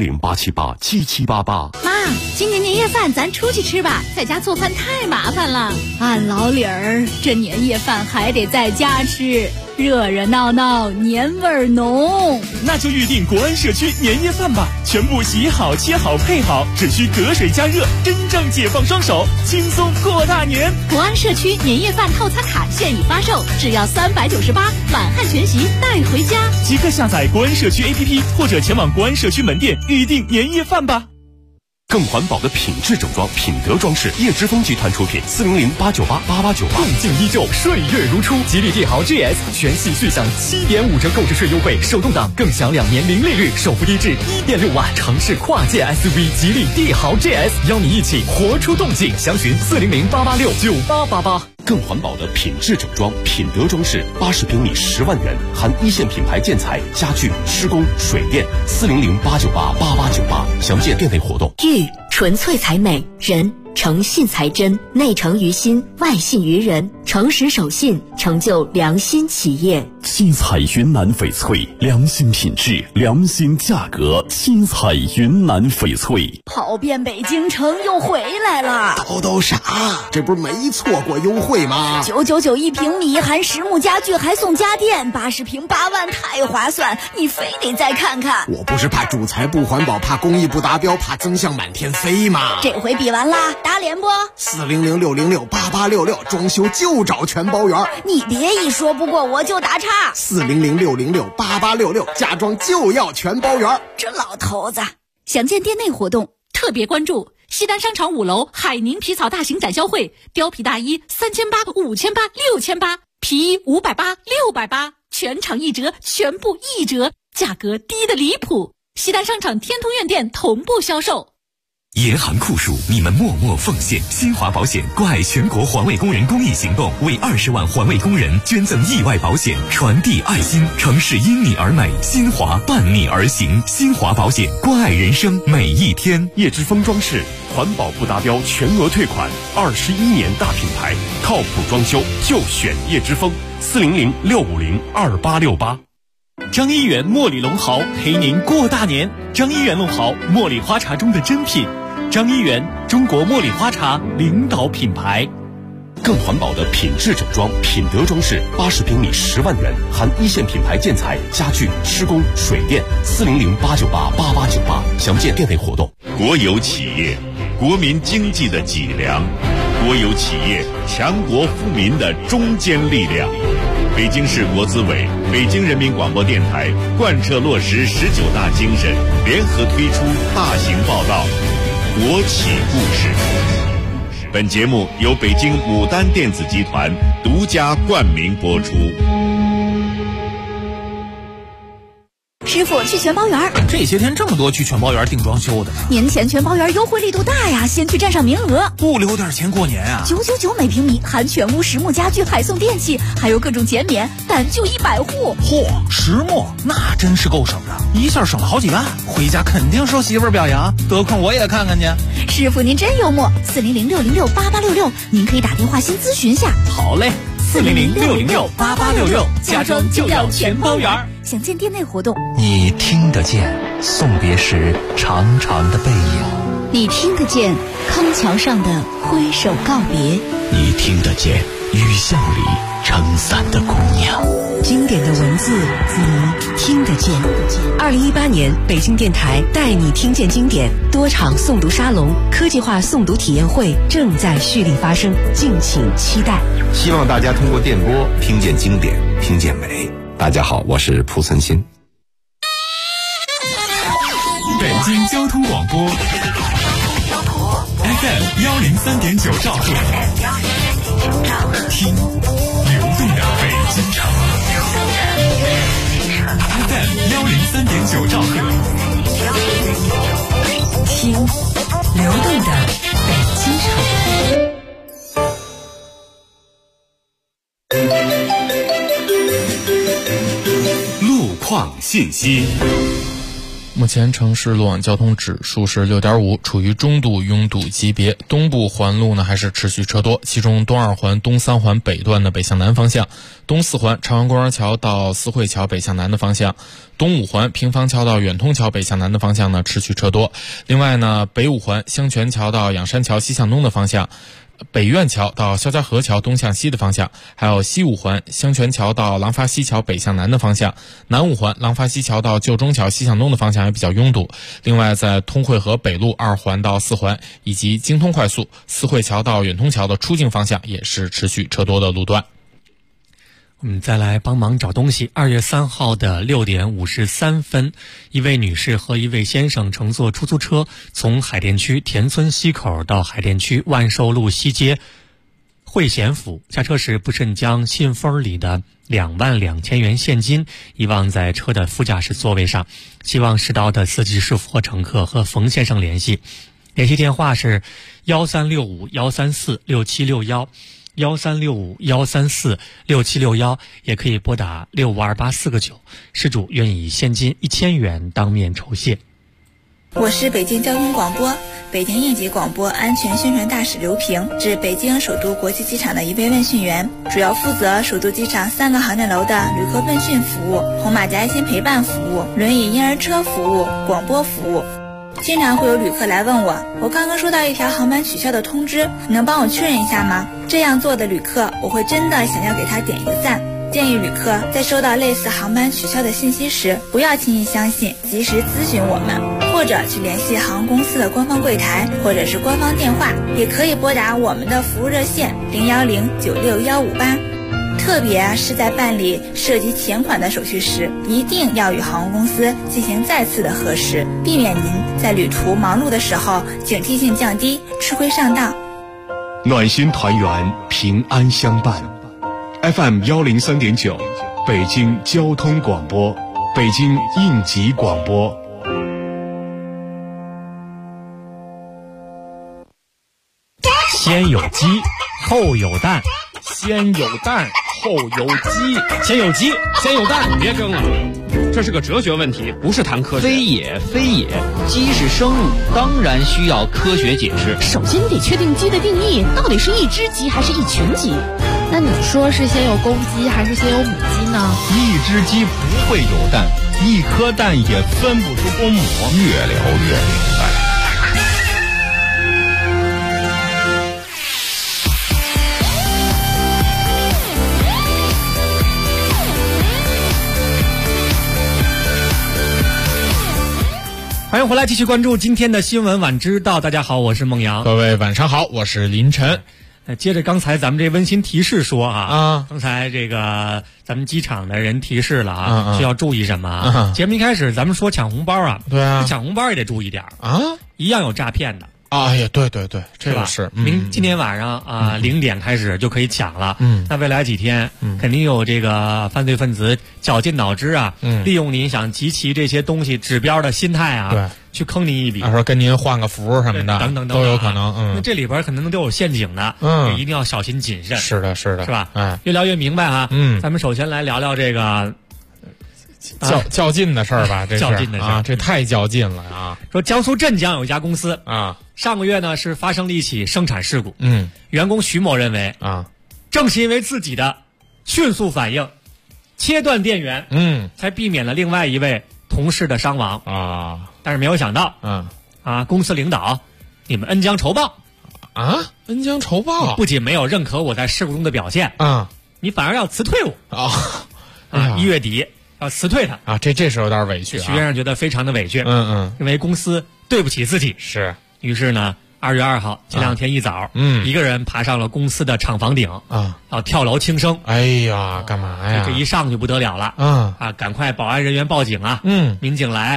，400-878-7788。 妈，今年年夜饭咱出去吃吧，在家做饭太麻烦了。俺老李儿，这年夜饭还得在家吃，热热闹闹，年味儿浓。 那就预定国安社区年夜饭吧，全部洗好、切好、配好，只需隔水加热，真正解放双手，轻松过大年。 国安社区年夜饭套餐卡现已发售，只要398，满汉全席带回家。 即刻下载国安社区 APP， 或者前往国安社区门店预订年夜饭吧。 更环保的品质整装，品德装饰，叶之峰集团出品，400-898-8898。 动静依旧，岁月如初。吉利帝豪 GS 全系续享7.5折购置税优惠，手动挡更享2年零利率，首付低至1.6万。城市跨界 SUV 吉利帝豪 GS， 邀你一起活出动静。详询400-886-9888。 更环保的品质整装，品德装饰，80平米10万元，含一线品牌建材、家具、施工、水电，400-898-8898。详见店内活动。 玉纯粹才美，人诚信才真，内诚于心，外信于人，诚实守信，成就良心企业。 七彩云南翡翠，良心品质，良心价格。七彩云南翡翠， 跑遍北京城又回来了。 都傻，这不是没错过优惠吗 ？999一平米，含实木家具还送家电，80平8万，太划算！你非得再看看。 我不是怕主材不环保，怕工艺不达标，怕增项满天飞吗？ 这回比完啦，打脸不 ？400-606-8866，装修就找全包圆。 你别一说不过我就打岔。 400-606-8866，家装就要全包圆。 这老头子，详见店内活动，特别关注西单商场5楼海宁皮草大型展销会，貂皮大衣3800、5800、6800，皮衣580、680，全场1折，全部1折，价格低得离谱。西单商场天通苑店同步销售。 严寒酷暑，你们默默奉献。新华保险关爱全国环卫工人公益行动，为20万环卫工人捐赠意外保险，传递爱心。城市因你而美，新华伴你而行。新华保险，关爱人生每一天。 叶之峰装饰，环保不达标全额退款，21年大品牌，靠谱装修就选叶之峰。400-650-2868。 张一元茉莉龙毫陪您过大年。张一元龙毫，茉莉花茶中的珍品。张一元，中国茉莉花茶领导品牌。 更环保的品质整装，品德装饰，80平米10万元，含一线品牌建材、家具、施工、水电，400-898-8898。详见店内活动。 国有企业，国民经济的脊梁；国有企业，强国富民的中坚力量。北京市国资委、北京人民广播电台贯彻落实19大精神，联合推出大型报道《国企故事》。本节目由北京牡丹电子集团独家冠名播出。 师傅，去全包园。 这些天这么多去全包园订装修的， 年前全包园优惠力度大呀，先去占上名额， 不留点钱过年啊 ！999每平米，含全屋实木家具，还送电器，还有各种减免，但就100户。 嚯，实木那真是够省的，一下省了好几万，回家肯定受媳妇儿表扬，得空我也看看去。 师傅您真幽默，400-606-8866，您可以打电话先咨询下。 好嘞，400-606-8866，家装就要全包园。 详见店内活动。 你听得见送别时长长的背影， 你听得见康桥上的挥手告别， 你听得见雨巷里撑伞的姑娘。 经典的文字，你听得见。2018年北京电台带你听见经典多场诵读沙龙、科技化诵读体验会正在蓄力发生，敬请期待。 希望大家通过电波听见经典，听见美。大家好，我是蒲存昕。 北京交通广播 FM103.9兆赫，听流动的北京城。FM103.9兆赫， 听流动的北京城。 路况信息。 目前城市路网交通指数是 6.5， 处于中度拥堵级别。东部环路呢还是持续车多，其中东二环、东三环北段的北向南方向，东四环朝阳公园桥到四惠桥北向南的方向，东五环平房桥到远通桥北向南的方向呢持续车多。另外呢，北五环香泉桥到仰山桥西向东的方向，北苑桥到肖家河桥东向西的方向，还有西五环香泉桥到廊坊西桥北向南的方向，南五环廊坊西桥到旧中桥西向东的方向也比较拥堵。另外在通惠河北路二环到四环以及京通快速四惠桥到远通桥的出境方向也是持续车多的路段。 我们再来帮忙找东西。2月3号的6点53分，一位女士和一位先生乘坐出租车从海淀区田村西口到海淀区万寿路西街汇贤府，下车时不慎将信封里的22000元现金遗忘在车的副驾驶座位上，希望拾到的司机师傅或乘客和冯先生联系。联系电话是1365134671。1365134671，也可以拨打6528499，失主愿以现金1000元当面酬谢。 我是北京交通广播北京应急广播安全宣传大使刘平，是北京首都国际机场的一位问讯员，主要负责首都机场3个航站楼的旅客问讯服务、红马甲爱心陪伴服务、轮椅婴儿车服务、广播服务。经常会有旅客来问我刚刚收到一条航班取消的通知，你能帮我确认一下吗？这样做的旅客，我会真的想要给他点一个赞。建议旅客在收到类似航班取消的信息时，不要轻易相信，及时咨询我们，或者去联系航空公司的官方柜台或者是官方电话，也可以拨打我们的服务热线010-96158。特别是在办理涉及钱款的手续时，一定要与航空公司进行再次的核实，避免您在旅途忙碌的时候警惕性降低，吃亏上当。 暖心团圆，平安相伴。FM103.9，北京交通广播，北京应急广播。 先有鸡，后有蛋。 先有蛋，后有鸡。 先有鸡，先有蛋。 别争了，这是个哲学问题，不是谈科学。 非也，非也，鸡是生物，当然需要科学解释。 首先你得确定鸡的定义，到底是一只鸡还是一群鸡？ 那你说是先有公鸡还是先有母鸡呢？ 一只鸡不会有蛋，一颗蛋也分不出公母。 越聊越明白。 欢迎回来，继续关注今天的新闻晚知道。大家好，我是孟阳。 各位晚上好，我是林晨。 接着刚才咱们这温馨提示说刚才这个咱们机场的人提示了需要注意什么节目一开始咱们说抢红包对啊， 抢红包也得注意点一样有诈骗的。 哎呀，对对对，这个是今天晚上0点开始就可以抢了。那未来几天肯定有这个犯罪分子绞尽脑汁利用您想集齐这些东西指标的心态对， 去坑您一笔。 说跟您换个符什么的， 等等都有可能。 那这里边可能都有陷阱的，一定要小心谨慎。 是的，是的， 是吧？越聊越明白咱们首先来聊聊这个较劲的事儿吧，这是较劲的事儿这太较劲了啊！ 说江苏镇江有一家公司上个月呢是发生了一起生产事故。员工徐某认为正是因为自己的迅速反应，切断电源，才避免了另外一位同事的伤亡但是没有想到公司领导你们恩将仇报恩将仇报， 不仅没有认可我在事故中的表现你反而要辞退我1月底要辞退他这是有点委屈徐先生觉得非常的委屈因为公司对不起自己。 是， 于是呢2月2号前两天一早一个人爬上了公司的厂房顶要跳楼轻生。 哎呀，干嘛呀？ 这一上去不得了了赶快保安人员报警民警来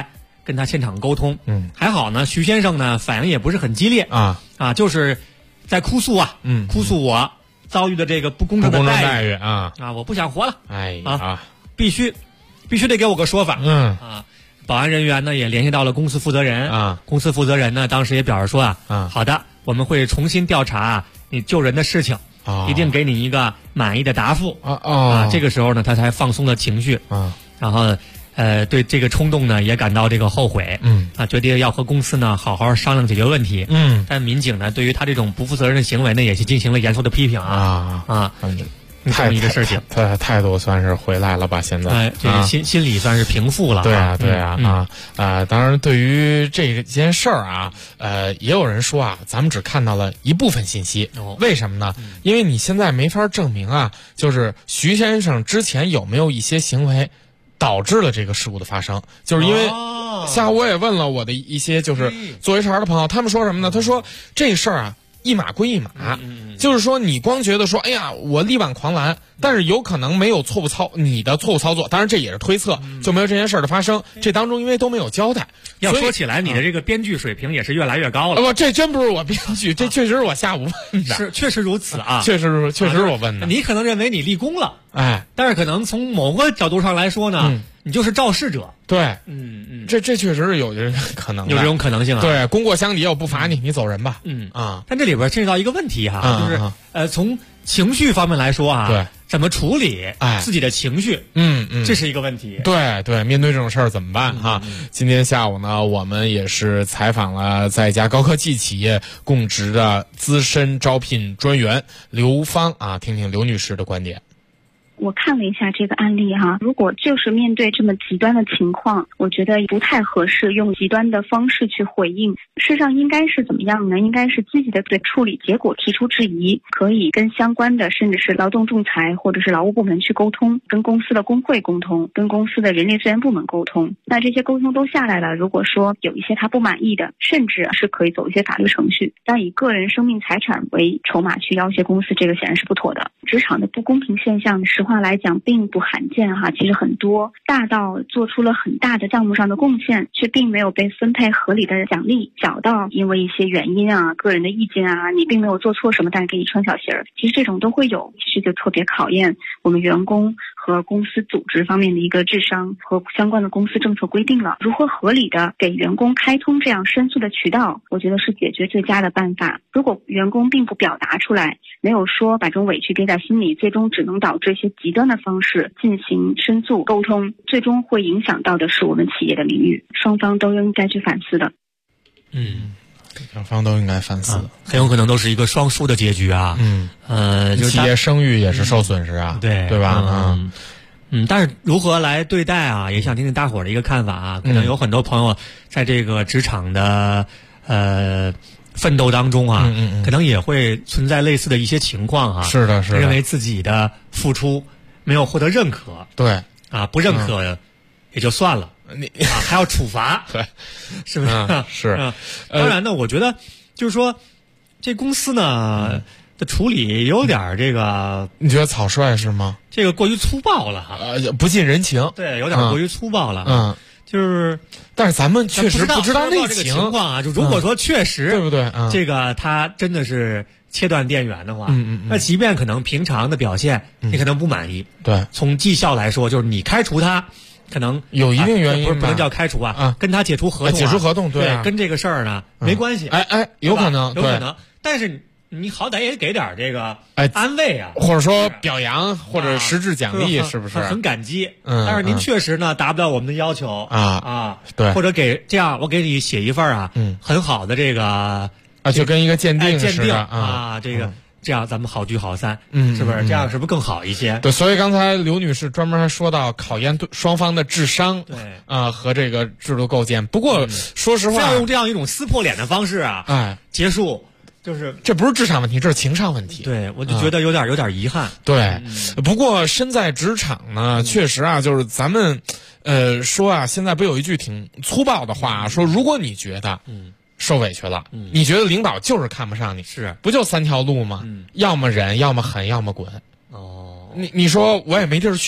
跟他现场沟通。还好呢，徐先生呢反应也不是很激烈就是在哭诉哭诉我遭遇的这个不公正的待遇我不想活了，必须得给我个说法。保安人员呢也联系到了公司负责人公司负责人呢当时也表示说好的，我们会重新调查你救人的事情，一定给你一个满意的答复这个时候呢他才放松了情绪然后对这个冲动呢也感到这个后悔决定要和公司呢好好商量解决问题但民警呢对于他这种不负责任的行为呢也是进行了严肃的批评这么一个事情， 他的态度算是回来了吧？现在这个心理算是平复了。 对当然，对于这件事儿也有人说咱们只看到了一部分信息。为什么呢？因为你现在没法证明就是徐先生之前有没有一些行为导致了这个事故的发生。就是因为下午我也问了我的一些就是做 HR 的朋友，他们说什么呢？他说这事儿一码归一码，就是说你光觉得说，哎呀，我力挽狂澜，但是有可能没有你的错误操作，当然这也是推测，就没有这件事的发生。这当中因为都没有交代， 要说起来，你的这个编剧水平也是越来越高了。 这真不是我编剧，这确实是我下午问的， 是确实如此确实是我问的。 你可能认为你立功了，但是可能从某个角度上来说呢，你就是肇事者。 对，这确实是有这可能的， 有这种可能性对，功过相抵，我不罚你，你走人吧。 但这里边涉及到一个问题就是从情绪方面来说对， 怎么处理自己的情绪？这是一个问题。 对，面对这种事儿怎么办今天下午呢，我们也是采访了在一家高科技企业供职的资深招聘专员刘芳听听刘女士的观点。 我看了一下这个案例如果就是面对这么极端的情况，我觉得不太合适用极端的方式去回应。事实上应该是怎么样呢？应该是积极的对处理结果提出质疑，可以跟相关的甚至是劳动仲裁或者是劳务部门去沟通，跟公司的工会沟通，跟公司的人力资源部门沟通。那这些沟通都下来了，如果说有一些他不满意的，甚至是可以走一些法律程序，但以个人生命财产为筹码去要挟公司，这个显然是不妥的。职场的不公平现象实话来讲并不罕见其实很多，大到做出了很大的项目上的贡献，却并没有被分配合理的奖励，小到因为一些原因个人的意见你并没有做错什么，但是给你穿小鞋儿，其实这种都会有。其实就特别考验我们员工和公司组织方面的一个智商和相关的公司政策规定了，如何合理的给员工开通这样申诉的渠道，我觉得是解决最佳的办法。如果员工并不表达出来，没有说把这种委屈憋在心里，最终只能导致一些极端的方式进行申诉沟通，最终会影响到的是我们企业的名誉，双方都应该去反思的。 两方都应该反思， 很有可能都是一个双输的结局就是企业声誉也是受损失对吧？ 但是如何来对待也想听听大伙儿的一个看法可能有很多朋友在这个职场的奋斗当中可能也会存在类似的一些情况是的认为自己的付出没有获得认可， 对不认可也就算了，还要处罚， 对， 是不是？ 是。 当然呢，我觉得就是说，这公司呢的处理有点这个， 你觉得草率是吗？ 这个过于粗暴了不近人情。 对，有点过于粗暴了。就是， 但是咱们确实不知道内情况就如果说确实， 对不对？ 这个他真的是切断电源的话，那即便可能平常的表现你可能不满意， 对， 从绩效来说，就是你开除他。可能有一定原因， 不能叫开除跟他解除合同， 解除合同， 对，跟这个事儿呢没关系， 有可能， 有可能，但是你好歹也给点这个安慰或者说表扬或者实质奖励，是不是？ 很感激，但是您确实呢达不到我们的要求对， 或者这样，我给你写一份很好的这个就跟一个鉴定似的这个。这样咱们好聚好散，是不是？这样是不是更好一些？ 对，所以刚才刘女士专门还说到考验双方的智商， 对和这个制度构建。不过说实话， 要用这样一种撕破脸的方式结束，就是这不是智商问题，这是情商问题。 对，我就觉得有点遗憾。 对，不过身在职场呢，确实就是咱们说现在不有一句挺粗暴的话说，如果你觉得受委屈了，你觉得领导就是看不上你， 是不就3条路吗？要么忍，要么狠，要么滚。你说我也没地儿去，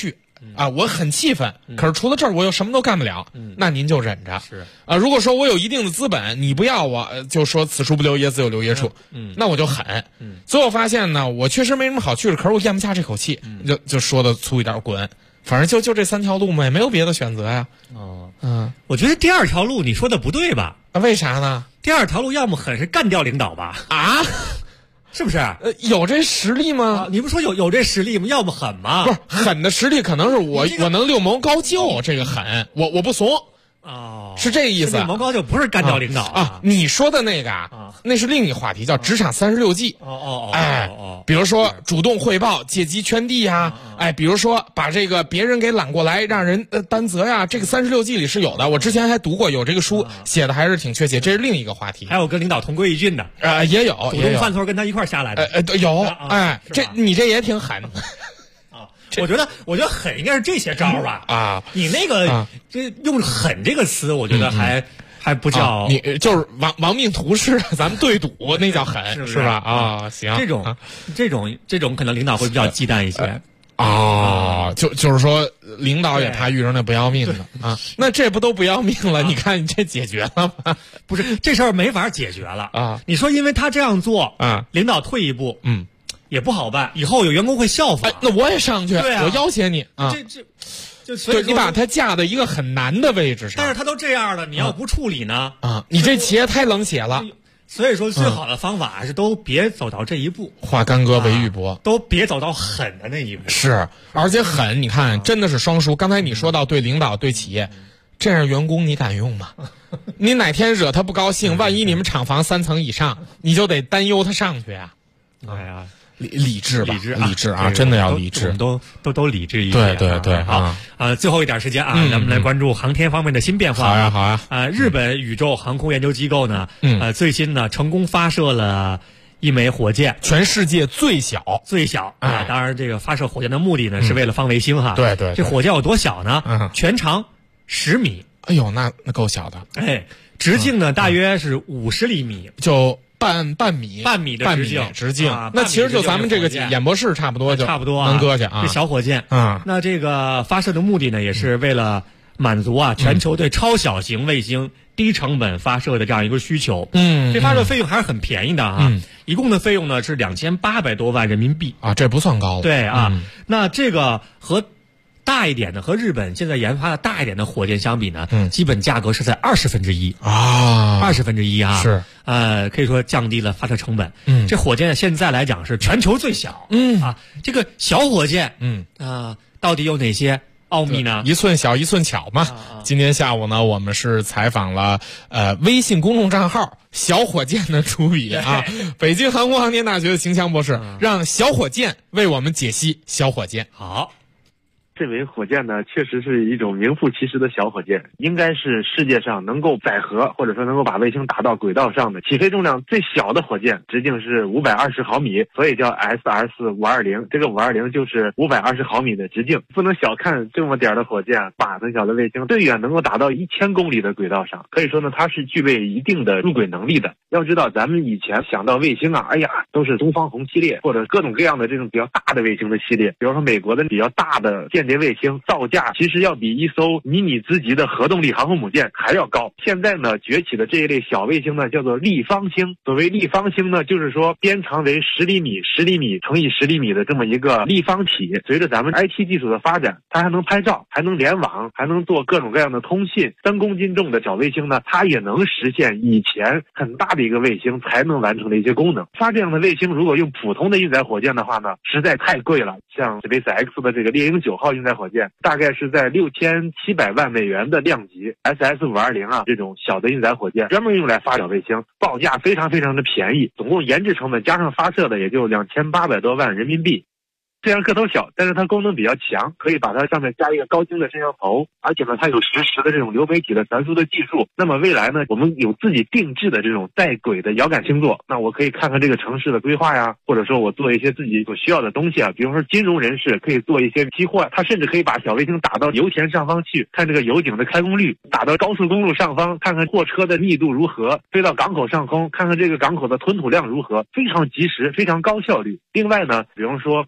啊，我很气愤，可是除了这儿我又什么都干不了，那您就忍着。是啊，如果说我有一定的资本，你不要我，就说此处不留爷，自有留爷处，那我就狠。所以我发现呢，我确实没什么好去的，可是我咽不下这口气，就说的粗一点，滚。反正就这3条路嘛，也没有别的选择呀。 我觉得第2条路你说的不对吧？ 为啥呢？ 第2条路要么狠是干掉领导吧？啊？是不是？ 有这实力吗？ 你不说有这实力吗？要么狠吗？ 不是狠的实力，可能是我能六谋高就，这个狠，我不怂。是这个意思。 六谋高就不是干掉领导啊！你说的那个那是另一个话题，叫职场36计。比如说主动汇报，借机圈地呀，比如说把这个别人给揽过来，让人担责呀，这个36计里是有的。我之前还读过，有这个书写的还是挺确切，这是另一个话题。 还有跟领导同归于尽的， 也有主动犯错跟他一块儿下来的， 有。你这也挺狠。 我觉得狠应该是这些招吧。你那个这用狠这个词，我觉得还不叫你就是亡命徒似的，咱们对赌那叫狠，是吧？行， 这种可能领导会比较忌惮一些。 就是说领导也怕遇上那不要命的啊。那这不都不要命了？你看你这解决了吗？ 不是，这事儿没法解决了啊。你说因为他这样做领导退一步，也不好办，以后有员工会效仿。 那我也上去，我要挟你啊！ 所以你把他架在一个很难的位置上。 但是他都这样了，你要不处理呢？ 你这企业太冷血了。 所以说，最好的方法是都别走到这一步， 化干戈为玉帛， 都别走到狠的那一步。 是，而且狠，你看真的是双输。刚才你说到对领导、对企业，这样员工你敢用吗？你哪天惹他不高兴，万一你们厂房3层以上，你就得担忧他上去呀。 哎呀。 理智啊，真的要理智， 都理智一点。 对， 好最后一点时间啊，咱们来关注航天方面的新变化。 好呀。 日本宇宙航空研究机构呢，最新呢成功发射了一枚火箭， 全世界最小啊。当然，这个发射火箭的目的呢，是为了放卫星哈。 对， 这火箭有多小呢？全长10米。 哎呦，那够小的。 直径呢大约是50厘米， 就。半米的直径，那其实就咱们这个演播室差不多能搁下啊。 这小火箭那这个发射的目的呢，也是为了满足全球对超小型卫星低成本发射的这样一个需求。这发射费用还是很便宜的啊。一共的费用呢是2800多万人民币啊，这不算高了。 对那这个和大一点的和日本现在研发的大一点的火箭相比呢，基本价格是在1/20啊，1/20啊， 是可以说降低了发射成本。这火箭现在来讲是全球最小。这个小火箭，到底有哪些奥秘呢？ 一寸小一寸巧嘛。今天下午呢，我们是采访了微信公众账号小火箭的主笔啊，北京航空航天大学的邢强博士，让小火箭为我们解析小火箭。 好。 这枚火箭呢，确实是一种名副其实的小火箭，应该是世界上能够载荷或者说能够把卫星打到轨道上的起飞重量最小的火箭，直径是520毫米，所以叫 SR4-520。这个520就是520毫米的直径。不能小看这么点的火箭，把很小的卫星最远能够打到1000公里的轨道上，可以说呢，它是具备一定的入轨能力的。要知道，咱们以前想到卫星啊，都是东方红系列或者各种各样的这种比较大的卫星的系列，比如说美国的比较大的间谍卫星造价其实要比一艘迷你兹级的核动力航空母舰还要高。现在呢，崛起的这一类小卫星呢，叫做立方星。所谓立方星呢，就是说边长为10厘米，10厘米乘以10厘米的这么一个立方体。随着咱们 IT 技术的发展，它还能拍照，还能联网，还能做各种各样的通信。3公斤重的小卫星呢，它也能实现以前很大的一个卫星才能完成的一些功能。发这样的卫星，如果用普通的运载火箭的话呢，实在太贵了。像 SpaceX 的这个猎鹰9号运载火箭，大概是在6700万美元的量级。SS520啊，这种小的运载火箭专门用来发小卫星，报价非常非常的便宜，总共研制成本加上发射的也就2800多万人民币。虽然个头小，但是它功能比较强，可以把它上面加一个高精的摄像头，而且呢，它有实时的这种流媒体的传输的技术。那么未来呢，我们有自己定制的这种带轨的遥感星座，那我可以看看这个城市的规划呀，或者说我做一些自己所需要的东西啊，比如说金融人士可以做一些期货，它甚至可以把小卫星打到油田上方去，看这个油井的开工率，打到高速公路上方，看看货车的密度如何，飞到港口上空，看看这个港口的吞吐量如何，非常及时，非常高效率。另外呢，比如说500颗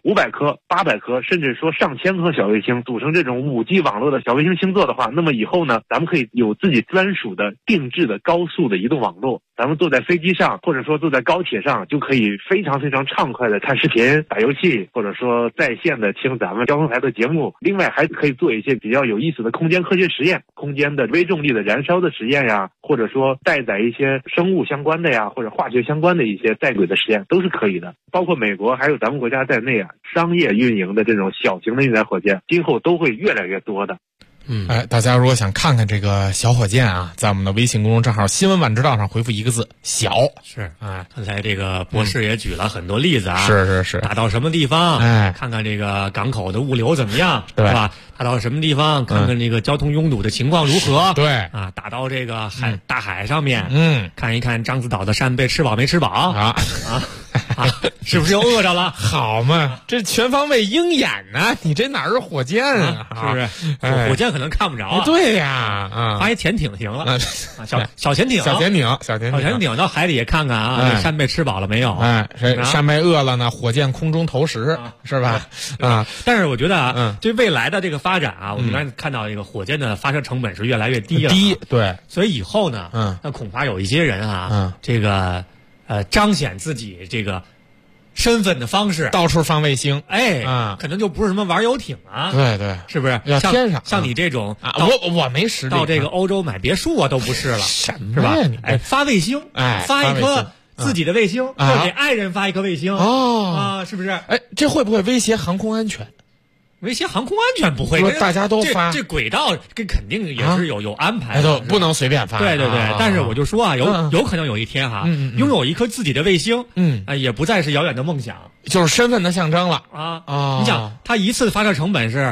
颗、800颗，甚至说上千颗小卫星组成这种5G 网络的小卫星星座的话，那么以后呢，咱们可以有自己专属的定制的高速的移动网络。咱们坐在飞机上，或者说坐在高铁上，就可以非常非常畅快的看视频、打游戏，或者说在线的听咱们交通台的节目。另外还可以做一些比较有意思的空间科学实验，空间的微重力的燃烧的实验呀，或者说带载一些生物相关的呀，或者化学相关的一些在轨的实验都是可以的。包括美国还有咱们国家在内啊，商业运营的这种小型的运载火箭，今后都会越来越多的。 大家如果想看看这个小火箭啊，在我们的微信公众账号新闻晚知道上回复一个字小。 是刚才这个博士也举了很多例子啊， 是打到什么地方，看看这个港口的物流怎么样，对吧？打到什么地方，看看这个交通拥堵的情况如何， 对啊，打到这个大海上面，看一看獐子岛的扇贝吃饱没吃饱是不是又饿着了？ 好嘛，这全方位鹰眼呢，你这哪是火箭啊？ 是不是？火箭可能看不着对呀， 发一潜艇行了，小潜艇， 小潜艇到海里也看看啊，这扇贝吃饱了没有？ 扇贝饿了呢，火箭空中投食，是吧？ 但是我觉得对未来的这个发展啊，我们刚才看到这个火箭的发射成本是越来越低了， 对， 所以以后呢，那恐怕有一些人啊，这个彰显自己这个身份的方式， 到处放卫星， 可能就不是什么玩游艇啊， 对， 是不是？ 要天上， 像你这种我没实力， 到这个欧洲买别墅啊都不是了， 什么是吧？ 你发卫星，发一颗自己的卫星，或者给爱人发一颗卫星，是不是？ 这会不会威胁航空安全？ 威胁航空安全不会， 大家都发这轨道，这肯定也是有安排的， 都不能随便发。 对，但是我就说啊，有可能有一天哈，拥有一颗自己的卫星，也不再是遥远的梦想， 就是身份的象征了你想，它一次发射成本是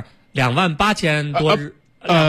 28000多日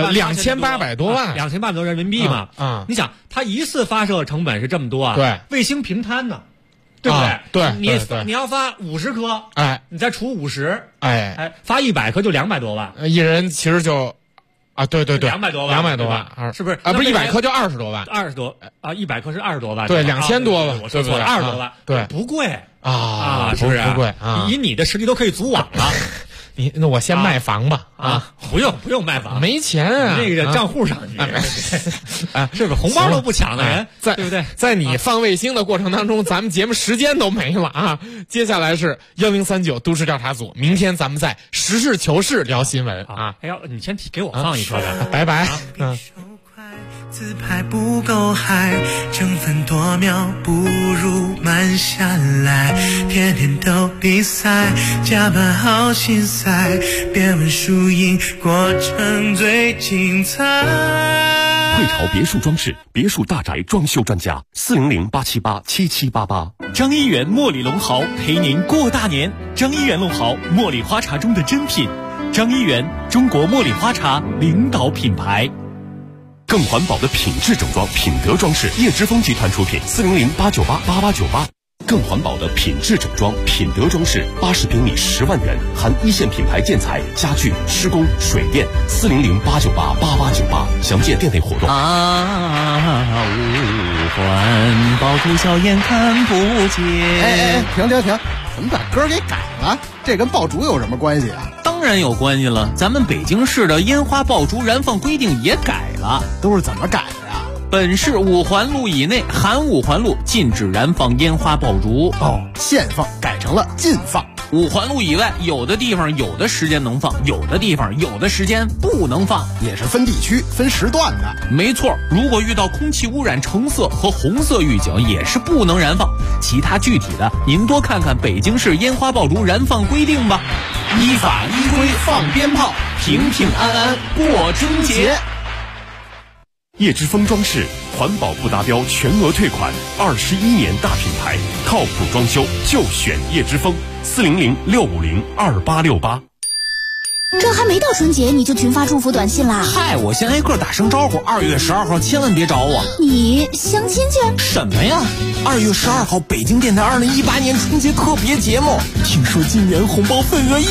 ，2800多万 ，2800多人民币嘛。你想，它一次发射成本是这么多啊？ 对， 卫星平摊呢。对不对？ 你要发50颗，你再除50，发100颗就200多万， 一人其实就对 ，200多万 ，200多万， 是不是？ 不是100颗就20多万 ，20多100颗是20多万， 对，2000多万， 我说错了，20多万， 对， 不贵是不是？ 不贵以你的实力都可以组网了。 那我先卖房吧不用卖房， 没钱啊， 那个账户上是不是红包都不抢的人，对不对？ 在你放卫星的过程当中，咱们节目时间都没了啊！接下来是1039都市调查组，明天咱们在实事求是聊新闻啊！ 你先给我放一首拜拜。 自拍不够嗨，争分夺秒不如慢下来，天天都比赛，加班好心塞，别问输赢，过程最精彩。 汇潮别墅装饰，别墅大宅装修专家，400-878-7788。 张一元茉莉龙豪陪您过大年。张一元龙豪，茉莉花茶中的珍品。张一元，中国茉莉花茶领导品牌。 更环保的品质整装，品德装饰，叶之峰集团出品，400-898-8898。更环保的品质整装，品德装饰，80平米10万元，含一线品牌建材、家具、施工、水电，400-898-8898。详见店内活动。 五环爆竹硝烟看不见。 停！怎么把歌给改了？这跟爆竹有什么关系啊？ 当然有关系了，咱们北京市的烟花爆竹燃放规定也改了。 都是怎么改的呀？ 本市5环路以内含5环路禁止燃放烟花爆竹。 限放改成了禁放。 5环路以外，有的地方有的时间能放，有的地方有的时间不能放， 也是分地区分时段的。 没错，如果遇到空气污染橙色和红色预警，也是不能燃放。其他具体的，您多看看北京市烟花爆竹燃放规定吧。 依法依规放鞭炮，平平安安过春节。 叶之峰装饰，环保不达标全额退款，21年大品牌，靠谱装修就选叶之峰，400-650-2868。 这还没到春节你就群发祝福短信啦？ 嗨，我先挨个打声招呼，2月12号千万别找我。 你相亲去？ 什么呀？2月12号北京电台2018年春节特别节目，听说今年红包份额